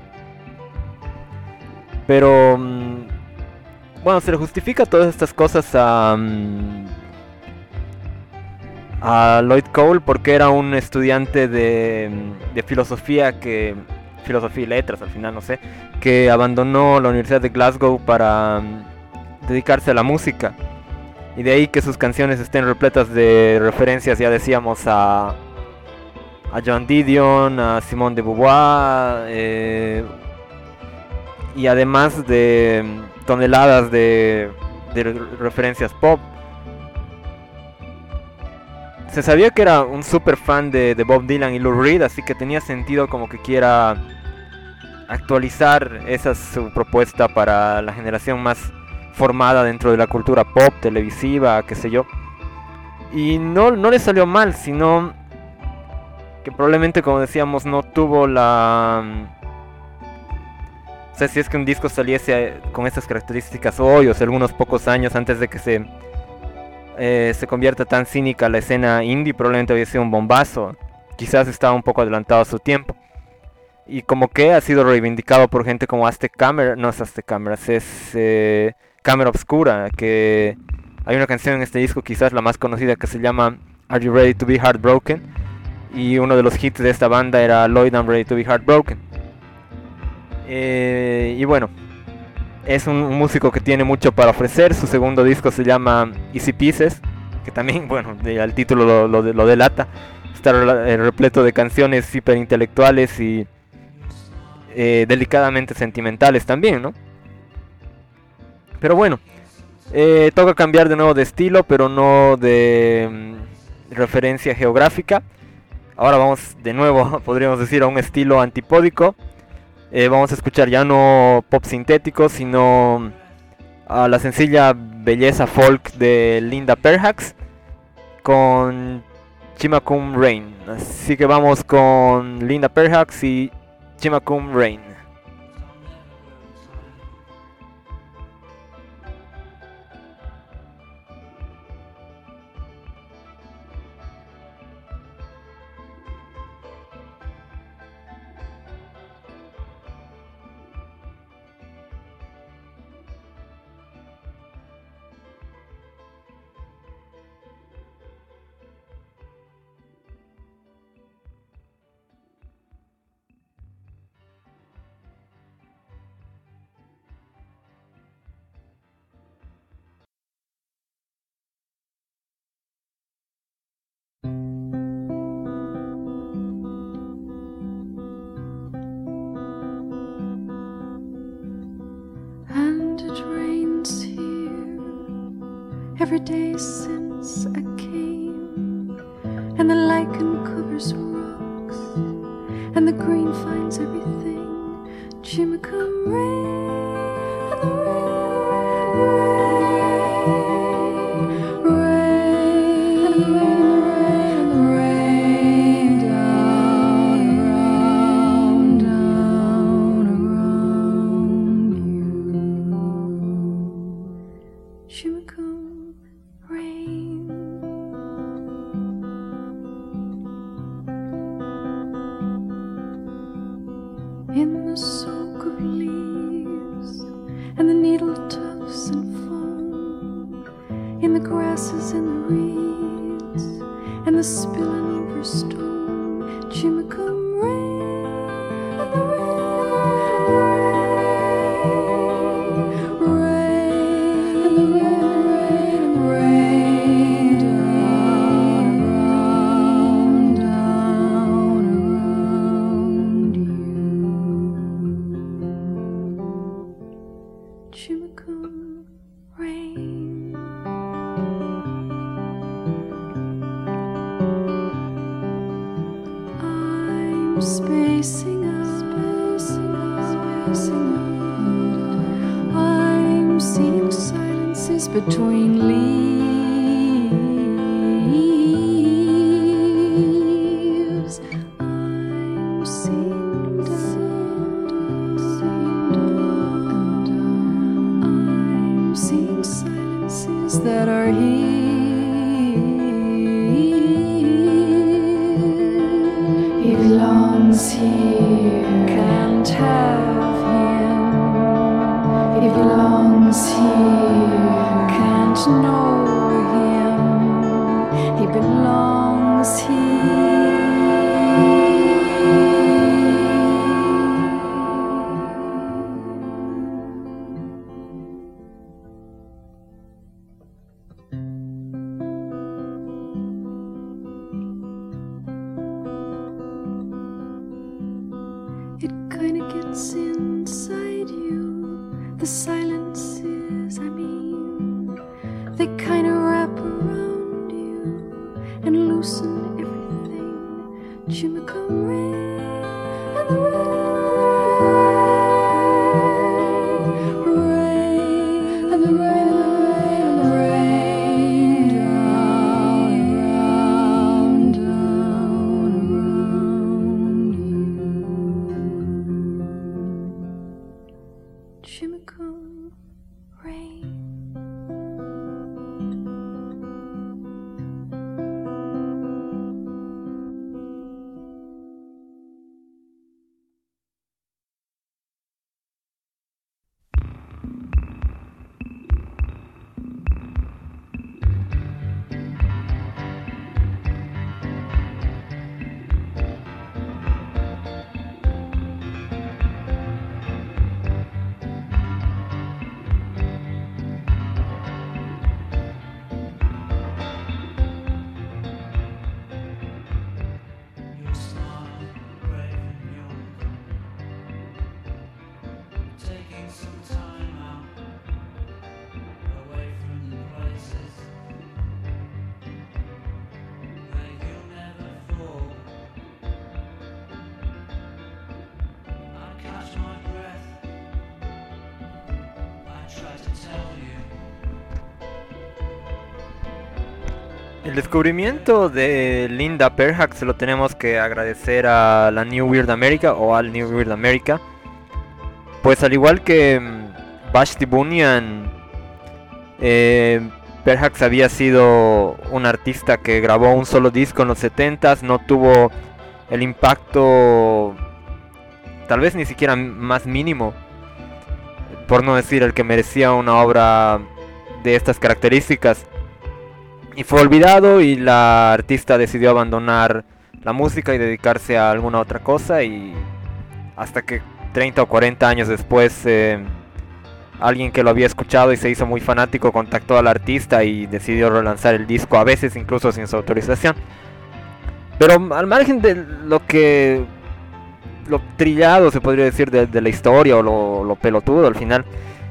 Pero bueno, se le justifica todas estas cosas a Lloyd Cole porque era un estudiante de filosofía filosofía y letras al final, no sé, que abandonó la Universidad de Glasgow para dedicarse a la música. Y de ahí que sus canciones estén repletas de referencias, ya decíamos, a Joan Didion, a Simone de Beauvoir, y además de toneladas de referencias pop. Se sabía que era un super fan de Bob Dylan y Lou Reed, así que tenía sentido como que quiera actualizar esa su propuesta para la generación más formada dentro de la cultura pop, televisiva, qué sé yo. Y no le salió mal, sino que probablemente, como decíamos, no tuvo la... O sea, si es que un disco saliese con estas características hoy, o sea, algunos pocos años antes de que se convierta tan cínica la escena indie, probablemente había sido un bombazo. Quizás estaba un poco adelantado a su tiempo. Y como que ha sido reivindicado por gente como Aztec Camera, no es Aztec Cameras, es Cámara Obscura, que hay una canción en este disco, quizás la más conocida, que se llama Are You Ready to Be Heartbroken? Y uno de los hits de esta banda era Lloyd, I'm Ready to Be Heartbroken. Y bueno, es un músico que tiene mucho para ofrecer. Su segundo disco se llama Easy Pieces, que también, bueno, el título lo delata. Está repleto de canciones hiperintelectuales y delicadamente sentimentales también, ¿no? Pero bueno, toca cambiar de nuevo de estilo, pero no de referencia geográfica. Ahora vamos de nuevo, podríamos decir, a un estilo antipódico. Vamos a escuchar ya no pop sintético, sino a la sencilla belleza folk de Linda Perhacs con Chimacum Rain. Así que vamos con Linda Perhacs y Chimacum Rain. Every day since I came, and the lichen covers rocks, and the green finds everything. Chimacum rain, and the rain, and the rain down around you. Chimacum rain. In the soak of leaves and the needle tufts and foam, in the grasses and the reeds and the spilling river stone, Chimacum rain, and the rain, and the rain down around you. Chimacum rain. I'm spacing out, I'm seeing silences between leaves. I'm seeing I'm seeing silences that are here. belongs here, can't have him. He belongs here, can't know him. He belongs here. It kinda gets inside you. The silences, I mean, they kinda wrap around you and loosen everything. Chimicum rain and the rain and the rain and the rain down, down around you. Chimicum rain. Your smile, brave and young, taking some time out, away from the places where you'll never fall. I catch my breath, I try to tell you. El descubrimiento de Linda Perhac se lo tenemos que agradecer a la New Weird America o al New Weird America. Pues al igual que Vashti Bunyan, Perhac había sido un artista que grabó un solo disco en los 70s, no tuvo el impacto, tal vez ni siquiera más mínimo, por no decir el que merecía una obra de estas características. Y fue olvidado y la artista decidió abandonar la música y dedicarse a alguna otra cosa, y hasta que 30 o 40 años después alguien que lo había escuchado y se hizo muy fanático contactó al artista y decidió relanzar el disco, a veces incluso sin su autorización. Pero al margen de lo trillado se podría decir de la historia, o lo pelotudo al final,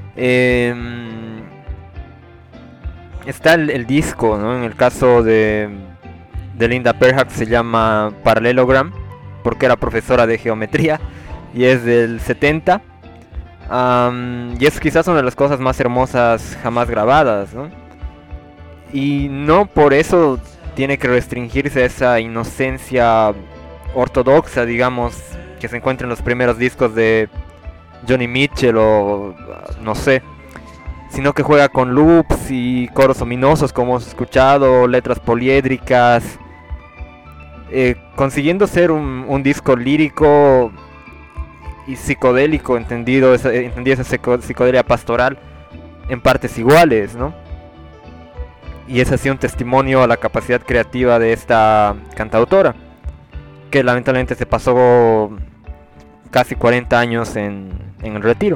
está el disco, ¿no? En el caso de Linda Perhac se llama Parallelogram, porque era profesora de geometría, y es del 70. Y es quizás una de las cosas más hermosas jamás grabadas, ¿no? Y no por eso tiene que restringirse a esa inocencia ortodoxa, digamos, que se encuentra en los primeros discos de Johnny Mitchell o no sé, sino que juega con loops y coros ominosos, como hemos escuchado, letras poliédricas, consiguiendo ser un disco lírico y psicodélico, entendida esa psicodelia pastoral en partes iguales, ¿no? Y es así un testimonio a la capacidad creativa de esta cantautora, que lamentablemente se pasó casi 40 años en el retiro.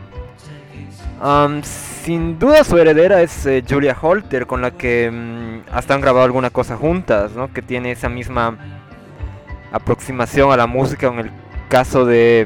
Sin duda su heredera es Julia Holter, con la que hasta han grabado alguna cosa juntas, ¿no? Que tiene esa misma aproximación a la música. En el caso de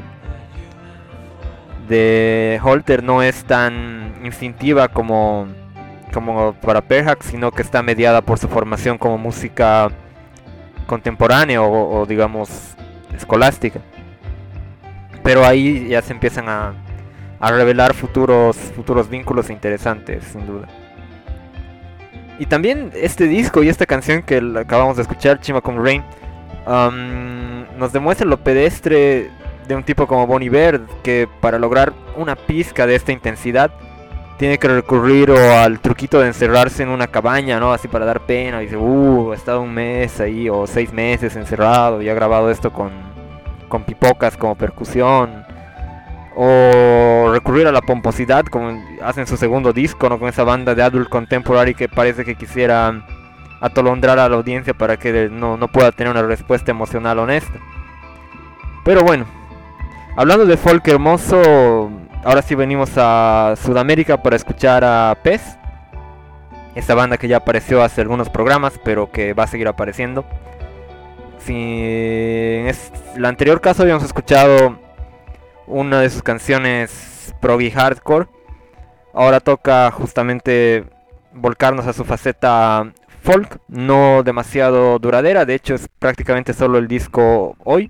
Holter no es tan instintiva como para Perhac, sino que está mediada por su formación como música contemporánea o digamos escolástica. Pero ahí ya se empiezan a revelar futuros vínculos interesantes, sin duda. Y también este disco y esta canción que acabamos de escuchar, Chimicum Rain, nos demuestra lo pedestre de un tipo como Bon Iver, que para lograr una pizca de esta intensidad tiene que recurrir o al truquito de encerrarse en una cabaña, ¿no? Así para dar pena, dice, he estado un mes ahí o 6 meses encerrado y ha grabado esto con con pipocas como percusión, o recurrir a la pomposidad como hacen su segundo disco, ¿no? Con esa banda de adult contemporary que parece que quisiera atolondrar a la audiencia para que no pueda tener una respuesta emocional honesta. Pero bueno, hablando de folk hermoso, ahora sí venimos a Sudamérica para escuchar a Pez, esta banda que ya apareció hace algunos programas pero que va a seguir apareciendo. Si en el anterior caso habíamos escuchado una de sus canciones proggy hardcore, ahora toca justamente volcarnos a su faceta folk, no demasiado duradera, de hecho es prácticamente solo el disco Hoy,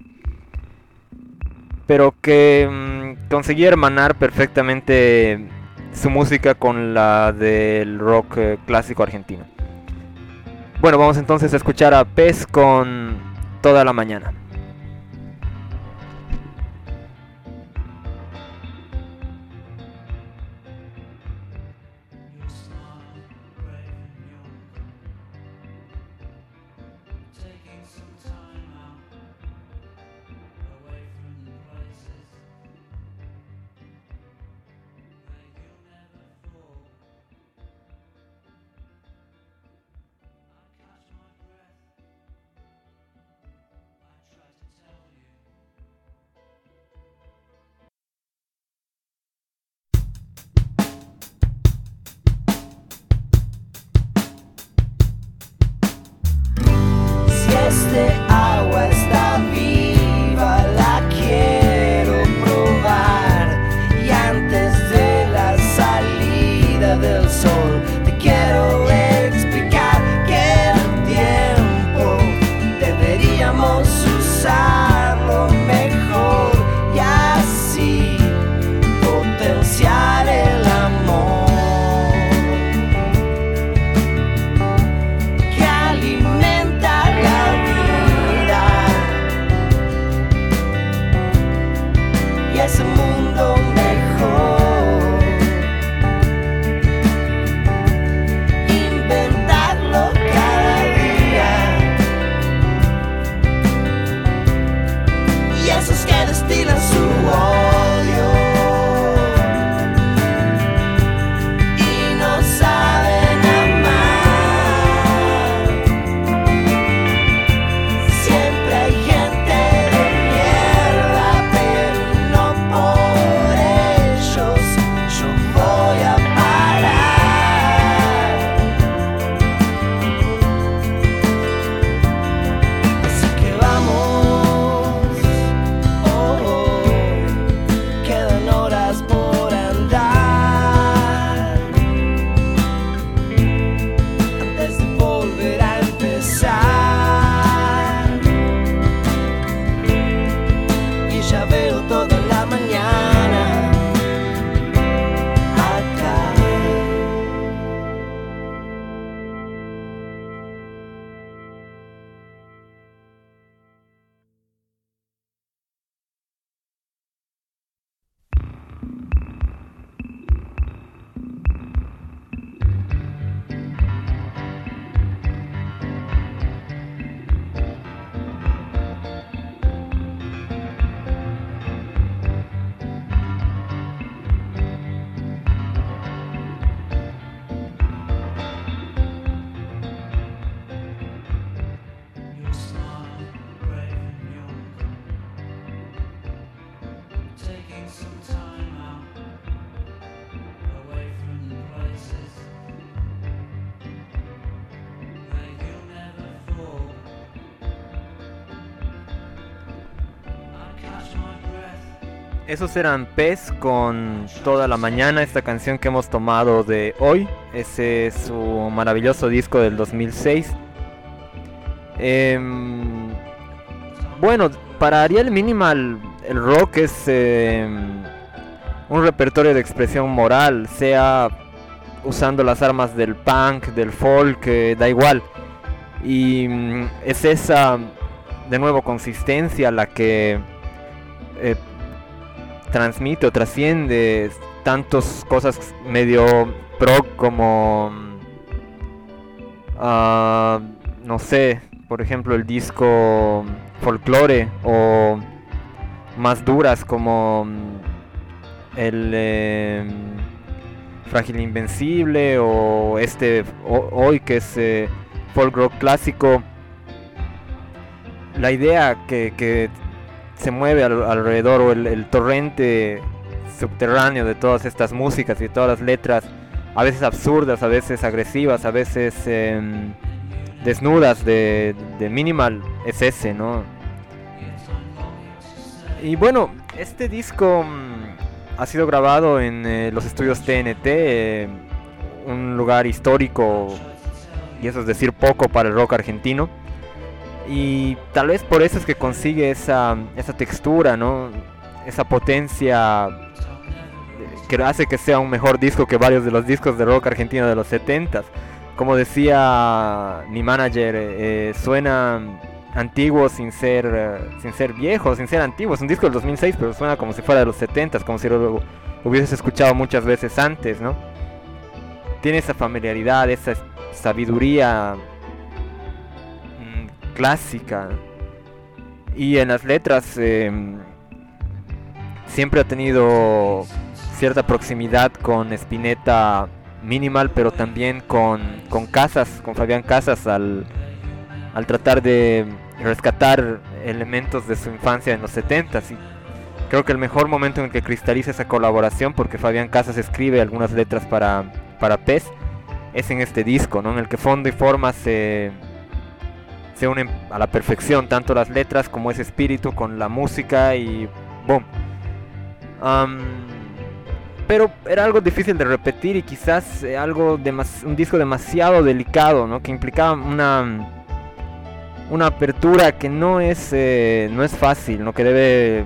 pero que conseguía hermanar perfectamente su música con la del rock clásico argentino. Bueno, vamos entonces a escuchar a Pez con Toda la Mañana. Este agua está viva, la quiero probar. Y antes de la salida del sol, te quiero explicar que el tiempo deberíamos usarlo mejor y así potenciar el amor que alimenta la vida y ese mundo mejor. Inventarlo cada día y esos que destilan su odio y no saben amar. Siempre hay gente de mierda, pero no por ellos yo voy a parar. Así que vamos hoy, quedan horas por andar antes de volver a empezar. Y ya veo toda la mañana acá. Esos eran Pez con Toda la Mañana, esta canción que hemos tomado de Hoy. Ese es su maravilloso disco del 2006. Bueno, para Ariel Minimal el rock es un repertorio de expresión moral, sea usando las armas del punk, del folk, da igual. Y es esa, de nuevo, consistencia la que transmite o trasciende tantas cosas medio prog como no sé, por ejemplo el disco Folklore o más duras como el Frágil Invencible o hoy que es folk rock clásico. La idea que se mueve alrededor, o el torrente subterráneo de todas estas músicas y de todas las letras, a veces absurdas, a veces agresivas, a veces desnudas de Minimal, es ese, ¿no? Y bueno, este disco ha sido grabado en los estudios TNT, un lugar histórico, y eso es decir poco para el rock argentino. Y tal vez por eso es que consigue esa textura, ¿no? Esa potencia que hace que sea un mejor disco que varios de los discos de rock argentino de los 70s. Como decía mi manager, suena antiguo sin ser viejo, sin ser antiguo. Es un disco del 2006, pero suena como si fuera de los 70s, como si lo hubieses escuchado muchas veces antes, ¿no? Tiene esa familiaridad, esa sabiduría clásica. Y en las letras siempre ha tenido cierta proximidad con Spinetta Minimal, pero también con Casas, con Fabián Casas, al tratar de rescatar elementos de su infancia en los 70s. Y creo que el mejor momento en el que cristaliza esa colaboración, porque Fabián Casas escribe algunas letras para PES, es en este disco, ¿no? En el que fondo y forma se unen a la perfección, tanto las letras como ese espíritu con la música, y boom. Pero era algo difícil de repetir, y quizás un disco demasiado delicado, ¿no? Que implicaba una apertura que no es fácil, ¿no? Que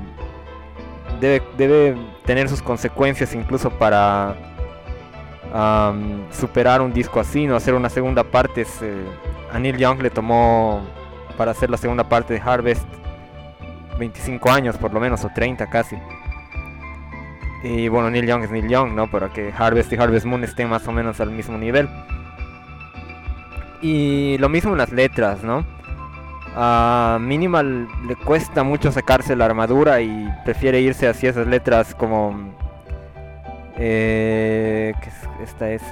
debe tener sus consecuencias incluso para superar un disco así, no hacer una segunda parte. A Neil Young le tomó para hacer la segunda parte de Harvest 25 años por lo menos, o 30 casi. Y bueno, Neil Young es Neil Young, ¿no? Para que Harvest y Harvest Moon estén más o menos al mismo nivel. Y lo mismo en las letras, ¿no? A Minimal le cuesta mucho sacarse la armadura y prefiere irse hacia esas letras como esta es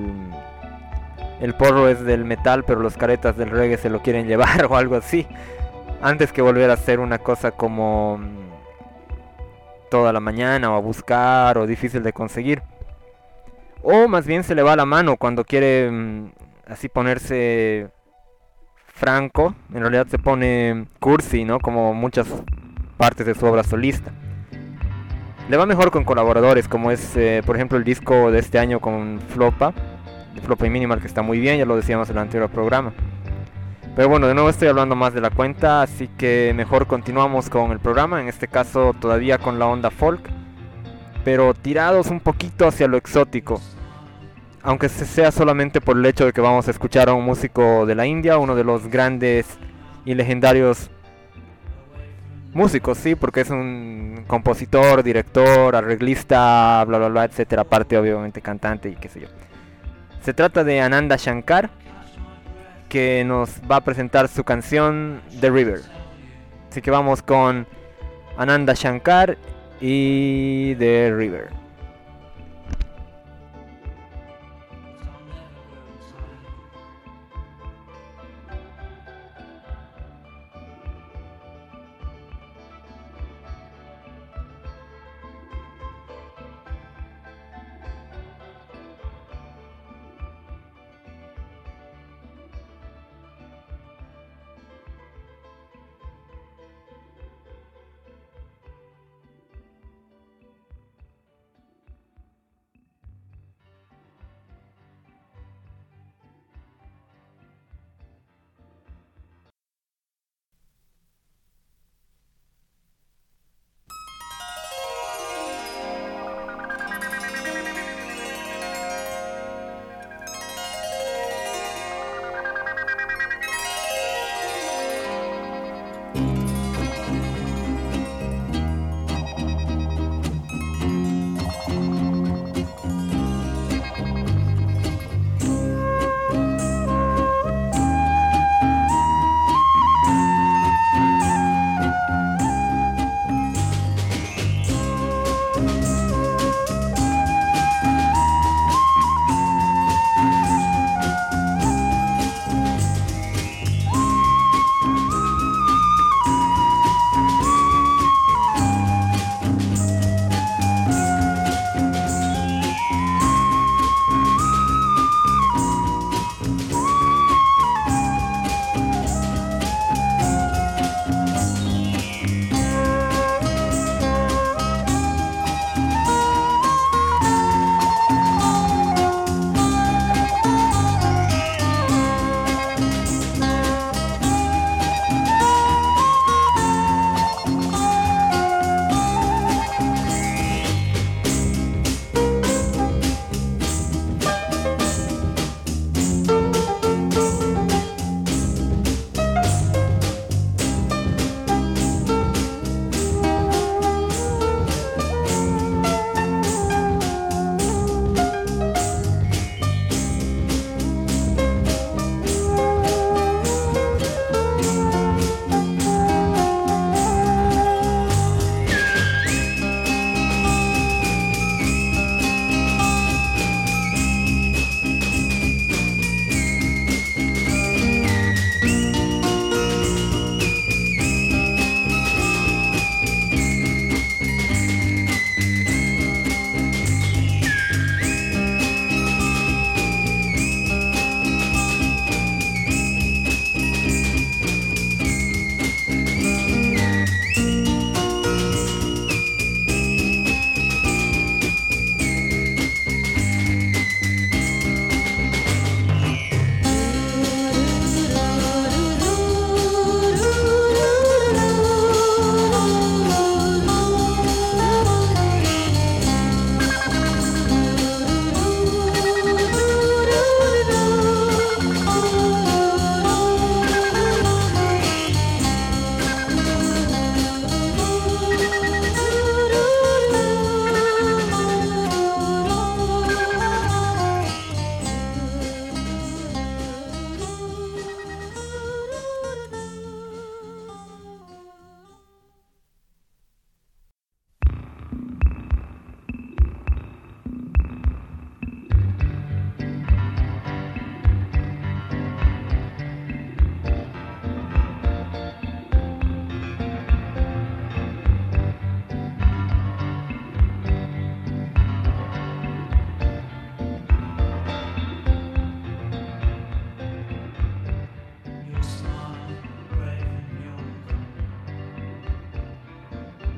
el porro es del metal, pero los caretas del reggae se lo quieren llevar, o algo así, antes que volver a hacer una cosa como Toda la Mañana, o A Buscar, o Difícil de Conseguir. O más bien se le va la mano cuando quiere así ponerse franco. En realidad se pone cursi, ¿no? Como muchas partes de su obra solista. Le va mejor con colaboradores, como es por ejemplo el disco de este año con Flopa y Minimal, que está muy bien, ya lo decíamos en el anterior programa. Pero bueno, de nuevo estoy hablando más de la cuenta, así que mejor continuamos con el programa, en este caso todavía con la onda folk, pero tirados un poquito hacia lo exótico. Aunque sea solamente por el hecho de que vamos a escuchar a un músico de la India, uno de los grandes y legendarios músicos, sí, porque es un compositor, director, arreglista, bla bla bla, etcétera, aparte obviamente cantante y qué sé yo. Se trata de Ananda Shankar, que nos va a presentar su canción The River. Así que vamos con Ananda Shankar y The River.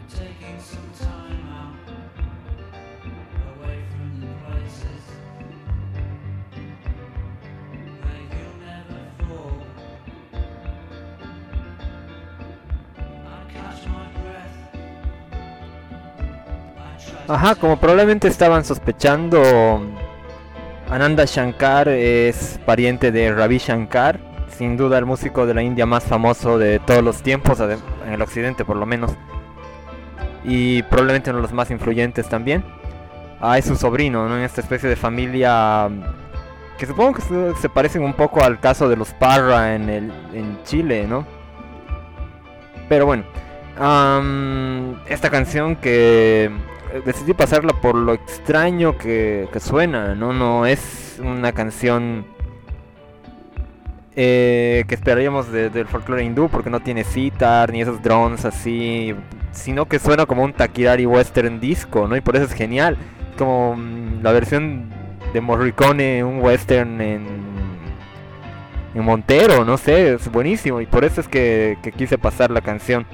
taking some time out away from the places where you'll never fall. I catch my breath. I try to Ajá, como probablemente estaban sospechando, Ananda Shankar es pariente de Ravi Shankar, sin duda el músico de la India más famoso de todos los tiempos, en el occidente por lo menos, y probablemente uno de los más influyentes también. Es su sobrino, ¿no? En esta especie de familia que supongo que se parecen un poco al caso de los Parra en Chile, ¿no? Pero bueno, esta canción que decidí pasarla por lo extraño que suena, ¿no? No es una canción que esperaríamos del folclore hindú, porque no tiene sitar ni esos drones así, sino que suena como un Takirari western disco, ¿no? Y por eso es genial, como la versión de Morricone, un western en Montero, no sé, es buenísimo, y por eso es que quise pasar la canción.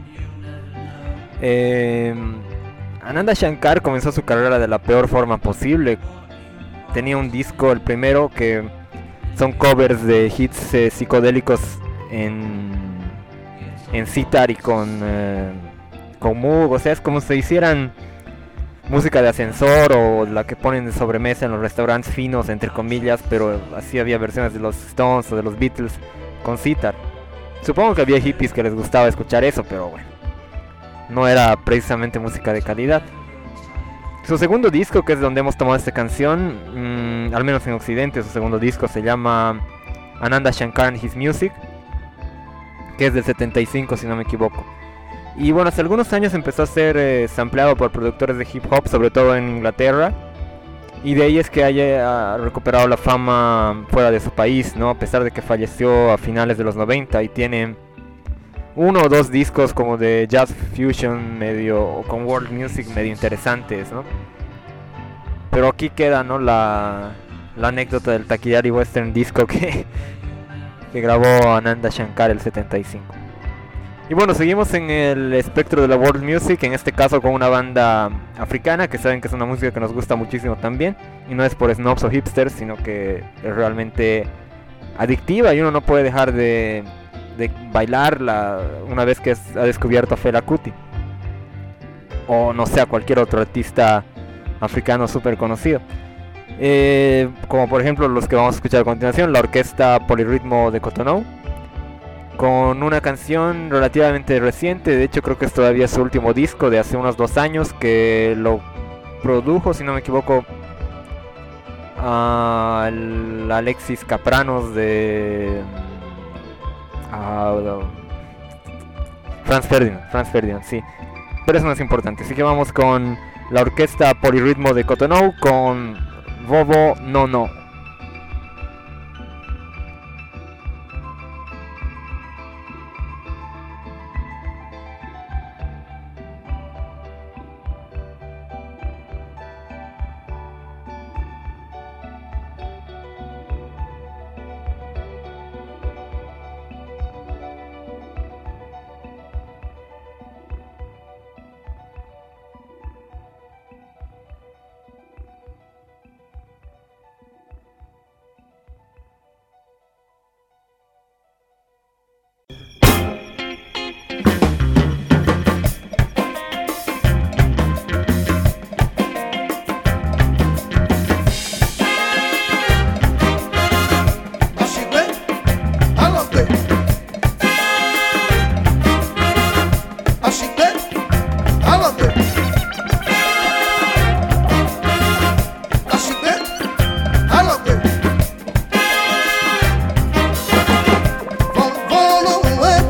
Ananda Shankar comenzó su carrera de la peor forma posible. Tenía un disco, el primero, que son covers de hits psicodélicos en sitar y con Moog, o sea, es como si hicieran música de ascensor o la que ponen de sobremesa en los restaurantes finos, entre comillas, pero así había versiones de los Stones o de los Beatles con sitar. Supongo que había hippies que les gustaba escuchar eso, pero bueno, no era precisamente música de calidad. Su segundo disco, que es donde hemos tomado esta canción, al menos en Occidente, su segundo disco se llama Ananda Shankar and His Music, que es del 75 si no me equivoco. Y bueno, hace algunos años empezó a ser sampleado por productores de hip hop, sobre todo en Inglaterra, y de ahí es que haya recuperado la fama fuera de su país, ¿no? A pesar de que falleció a finales de los 90 y tiene uno o dos discos como de jazz fusion medio, o con world music medio interesantes, ¿no? Pero aquí queda, ¿no? la anécdota del Takirari Western disco que grabó Ananda Shankar el 75. Y bueno, seguimos en el espectro de la world music, en este caso con una banda africana, que saben que es una música que nos gusta muchísimo también, y no es por snobs o hipsters, sino que es realmente adictiva y uno no puede dejar de bailarla una vez que ha descubierto a Fela Kuti, o no sé, a cualquier otro artista africano súper conocido, como por ejemplo los que vamos a escuchar a continuación, la orquesta Polirritmo de Cotonou, con una canción relativamente reciente. De hecho creo que es todavía su último disco de hace unos 2 años, que lo produjo, si no me equivoco, el Alexis Capranos de Franz Ferdinand, sí, pero eso no es importante. Así que vamos con la orquesta Polirritmo de Cotonou con Vovo No No. Follow away.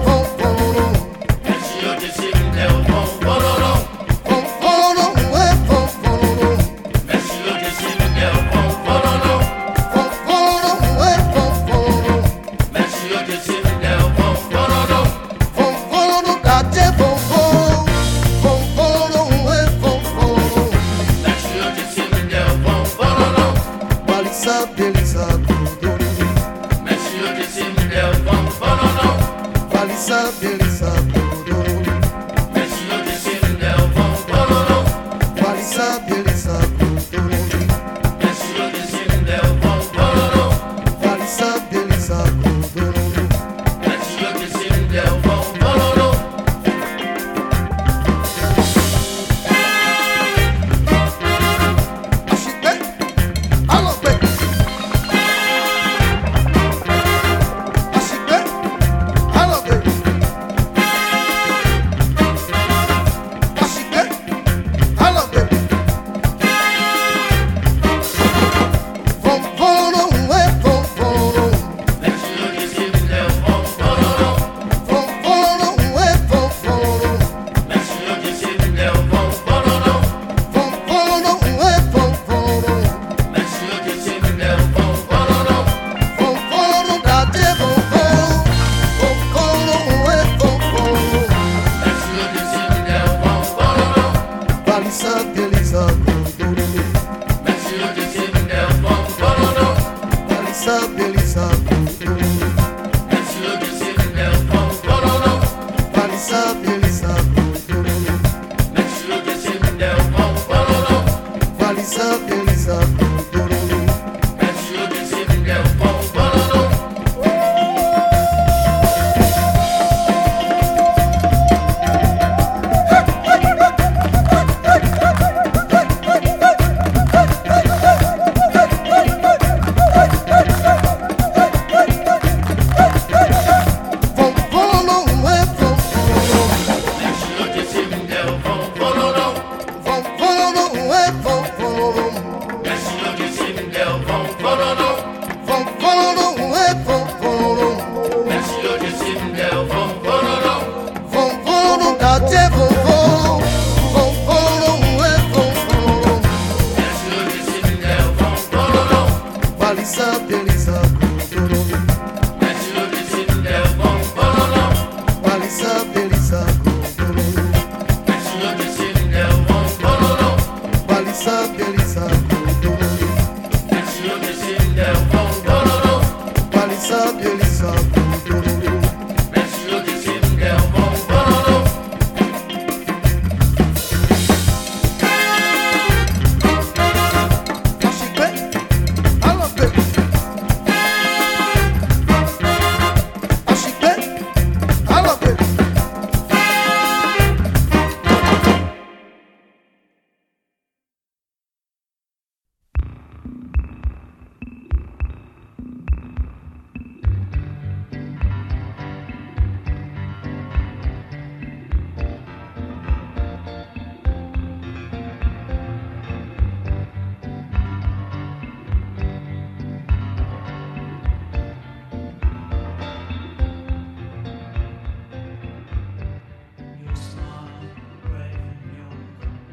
Your smile, brave and young,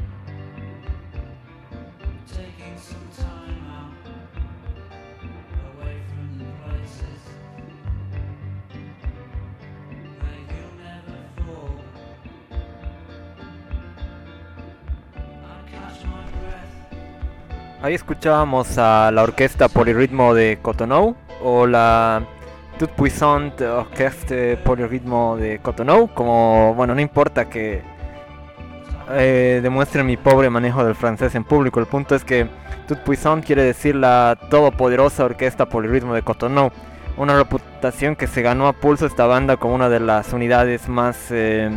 taking some time out, away from the places where you'll never fall. I'd catch my breath. Ahí escuchábamos a la orquesta Polirritmo de Cotonou o la Toute Puissante Orchestre Polirritmo de Cotonou, como, bueno, no importa que demuestren mi pobre manejo del francés en público, el punto es que Toute Puissante quiere decir la todopoderosa orquesta Polirritmo de Cotonou, una reputación que se ganó a pulso esta banda como una de las unidades más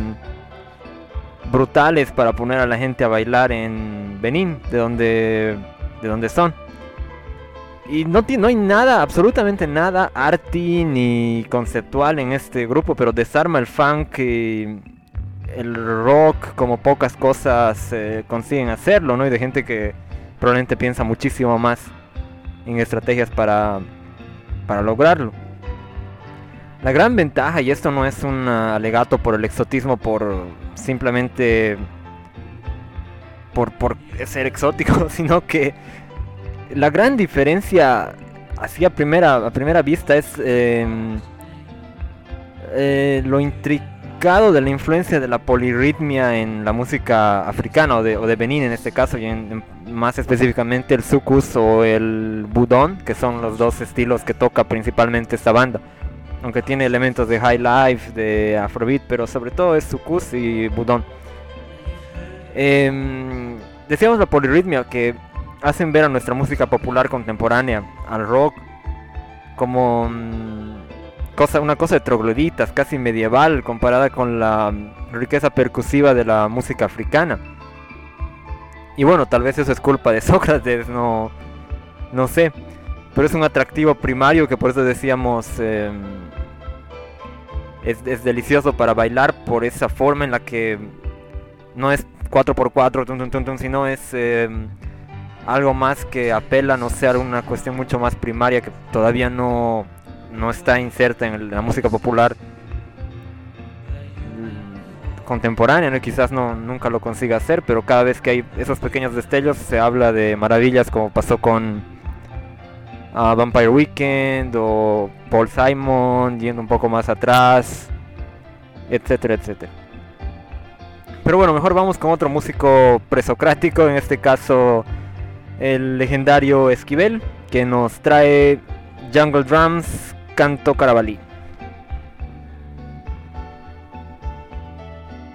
brutales para poner a la gente a bailar en Benín, de donde son. Y no hay nada, absolutamente nada arty ni conceptual en este grupo, pero desarma el funk y el rock como pocas cosas consiguen hacerlo, ¿no? Y de gente que probablemente piensa muchísimo más en estrategias para lograrlo. La gran ventaja, y esto no es un alegato por el exotismo, por simplemente por ser exótico, sino que la gran diferencia así a primera vista es lo intricado de la influencia de la polirritmia en la música africana o de Benín en este caso, y más específicamente el soukous o el boudon, que son los dos estilos que toca principalmente esta banda, aunque tiene elementos de high life, de afrobeat, pero sobre todo es soukous y boudon. Decíamos la polirritmia, que hacen ver a nuestra música popular contemporánea, al rock, como una cosa de trogloditas, casi medieval, comparada con la riqueza percusiva de la música africana. Y bueno, tal vez eso es culpa de Sócrates, no sé, pero es un atractivo primario que por eso decíamos es delicioso para bailar, por esa forma en la que no es 4x4, tum, tum, tum, tum, sino es algo más que apela, no sé, a una cuestión mucho más primaria que todavía no está inserta en la música popular contemporánea, ¿no? Quizás nunca lo consiga hacer, pero cada vez que hay esos pequeños destellos se habla de maravillas, como pasó con Vampire Weekend o Paul Simon, yendo un poco más atrás, etcétera, etcétera. Pero bueno, mejor vamos con otro músico presocrático, en este caso el legendario Esquivel, que nos trae Jungle Drums, Canto Carabalí.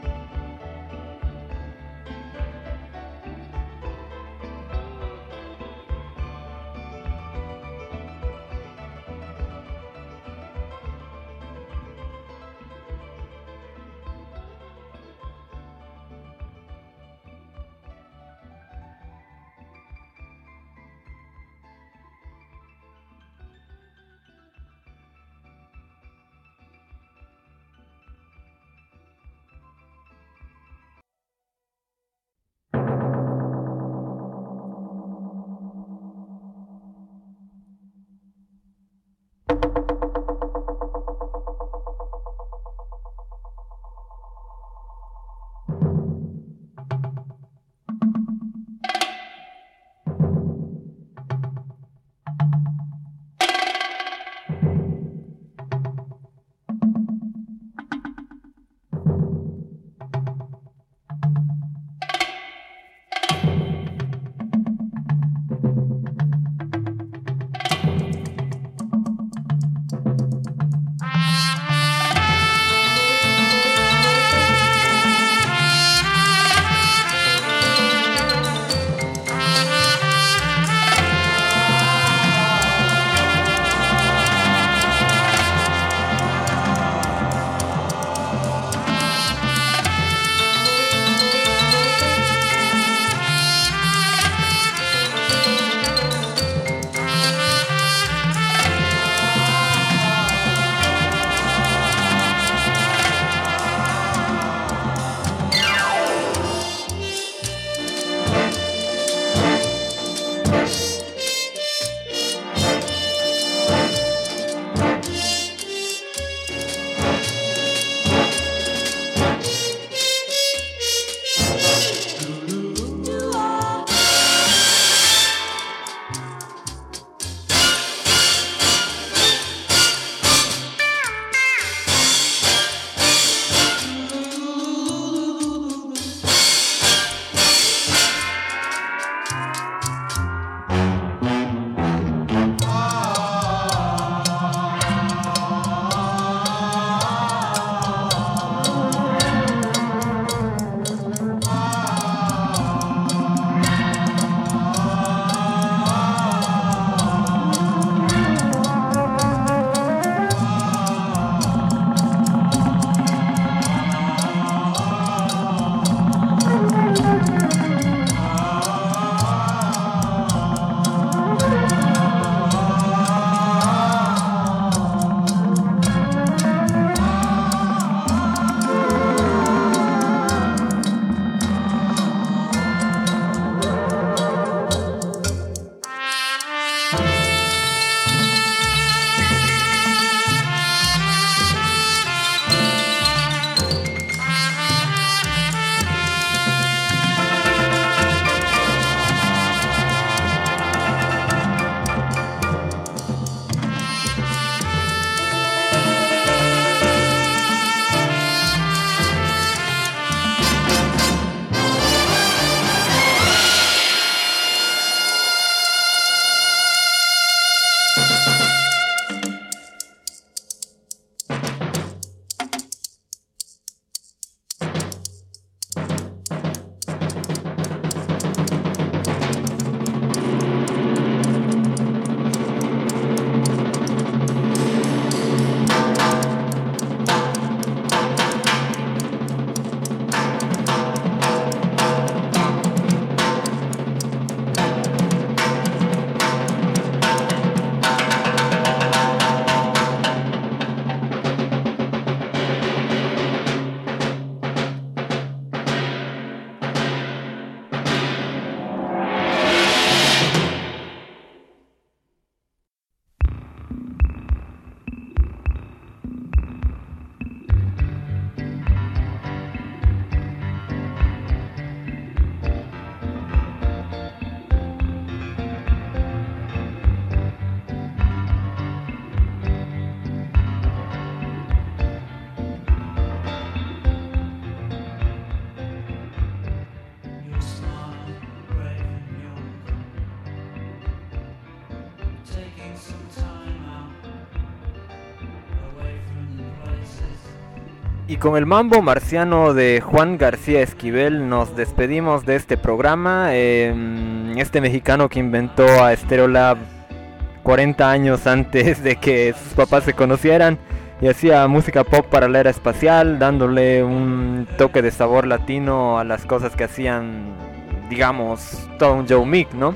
Y con el mambo marciano de Juan García Esquivel nos despedimos de este programa. Este mexicano que inventó a Stereolab 40 años antes de que sus papás se conocieran y hacía música pop para la era espacial, dándole un toque de sabor latino a las cosas que hacían, digamos, todo un Joe Meek, ¿no?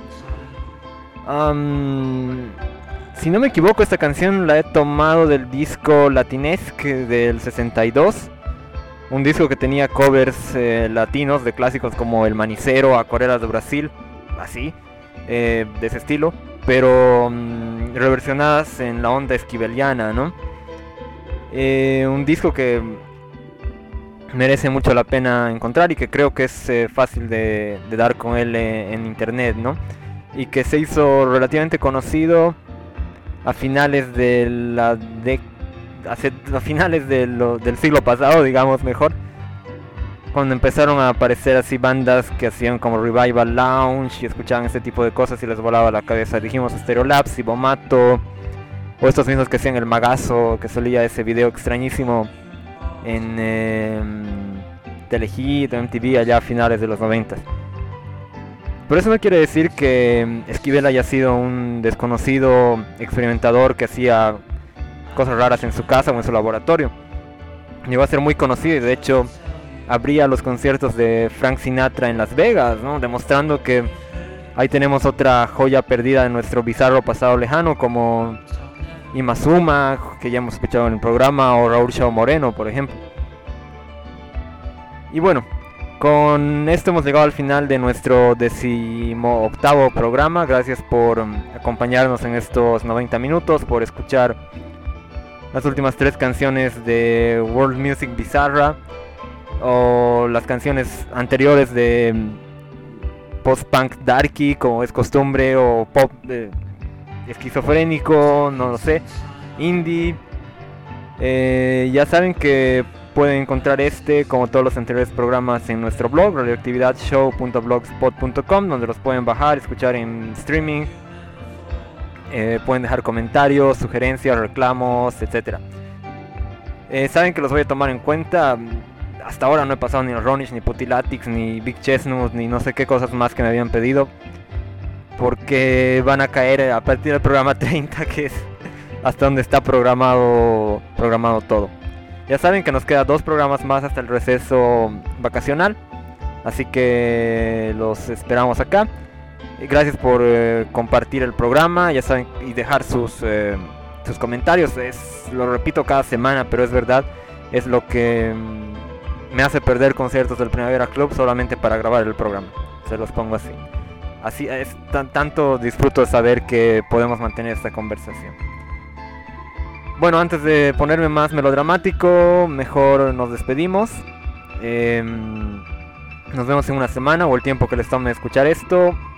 Si no me equivoco, esta canción la he tomado del disco Latinesque del 62. Un disco que tenía covers latinos de clásicos como El Manicero, Acuarelas de Brasil, así, de ese estilo, pero reversionadas en la onda esquiveliana, ¿no? Un disco que merece mucho la pena encontrar y que creo que es fácil de dar con él en internet, ¿no? Y que se hizo relativamente conocido a finales de a finales del siglo pasado, digamos mejor, cuando empezaron a aparecer así bandas que hacían como Revival Lounge y escuchaban este tipo de cosas y les volaba la cabeza. Dijimos Stereolab, Cibomato, o estos mismos que hacían El Magazo, que solía ese video extrañísimo en Telehit o MTV allá a finales de los 90. Pero eso no quiere decir que Esquivel haya sido un desconocido experimentador que hacía cosas raras en su casa o en su laboratorio. Llegó a ser muy conocido y de hecho abría los conciertos de Frank Sinatra en Las Vegas, ¿no? Demostrando que ahí tenemos otra joya perdida de nuestro bizarro pasado lejano, como Imazuma, que ya hemos escuchado en el programa, o Raúl Chao Moreno, por ejemplo. Y bueno, con esto hemos llegado al final de nuestro 18º programa. Gracias por acompañarnos en estos 90 minutos, por escuchar las últimas 3 canciones de World Music Bizarra, o las canciones anteriores de post-punk darky, como es costumbre, o pop esquizofrénico, no lo sé, indie. Ya saben que pueden encontrar este, como todos los anteriores programas, en nuestro blog, radioactividadshow.blogspot.com, donde los pueden bajar, escuchar en streaming. Pueden dejar comentarios, sugerencias, reclamos, etc. Saben que los voy a tomar en cuenta. Hasta ahora no he pasado ni los Ronish, ni Putilatix, ni Big Chestnut, ni no sé qué cosas más que me habían pedido, porque van a caer a partir del programa 30, que es hasta donde está programado todo. Ya saben que nos queda 2 programas más hasta el receso vacacional, así que los esperamos acá. Gracias por compartir el programa, ya saben, y dejar sus comentarios. Lo repito cada semana, pero es verdad, es lo que me hace perder conciertos del Primavera Club solamente para grabar el programa. Se los pongo así. Así es, tanto disfruto de saber que podemos mantener esta conversación. Bueno, antes de ponerme más melodramático, mejor nos despedimos. Nos vemos en una semana o el tiempo que les tome escuchar esto.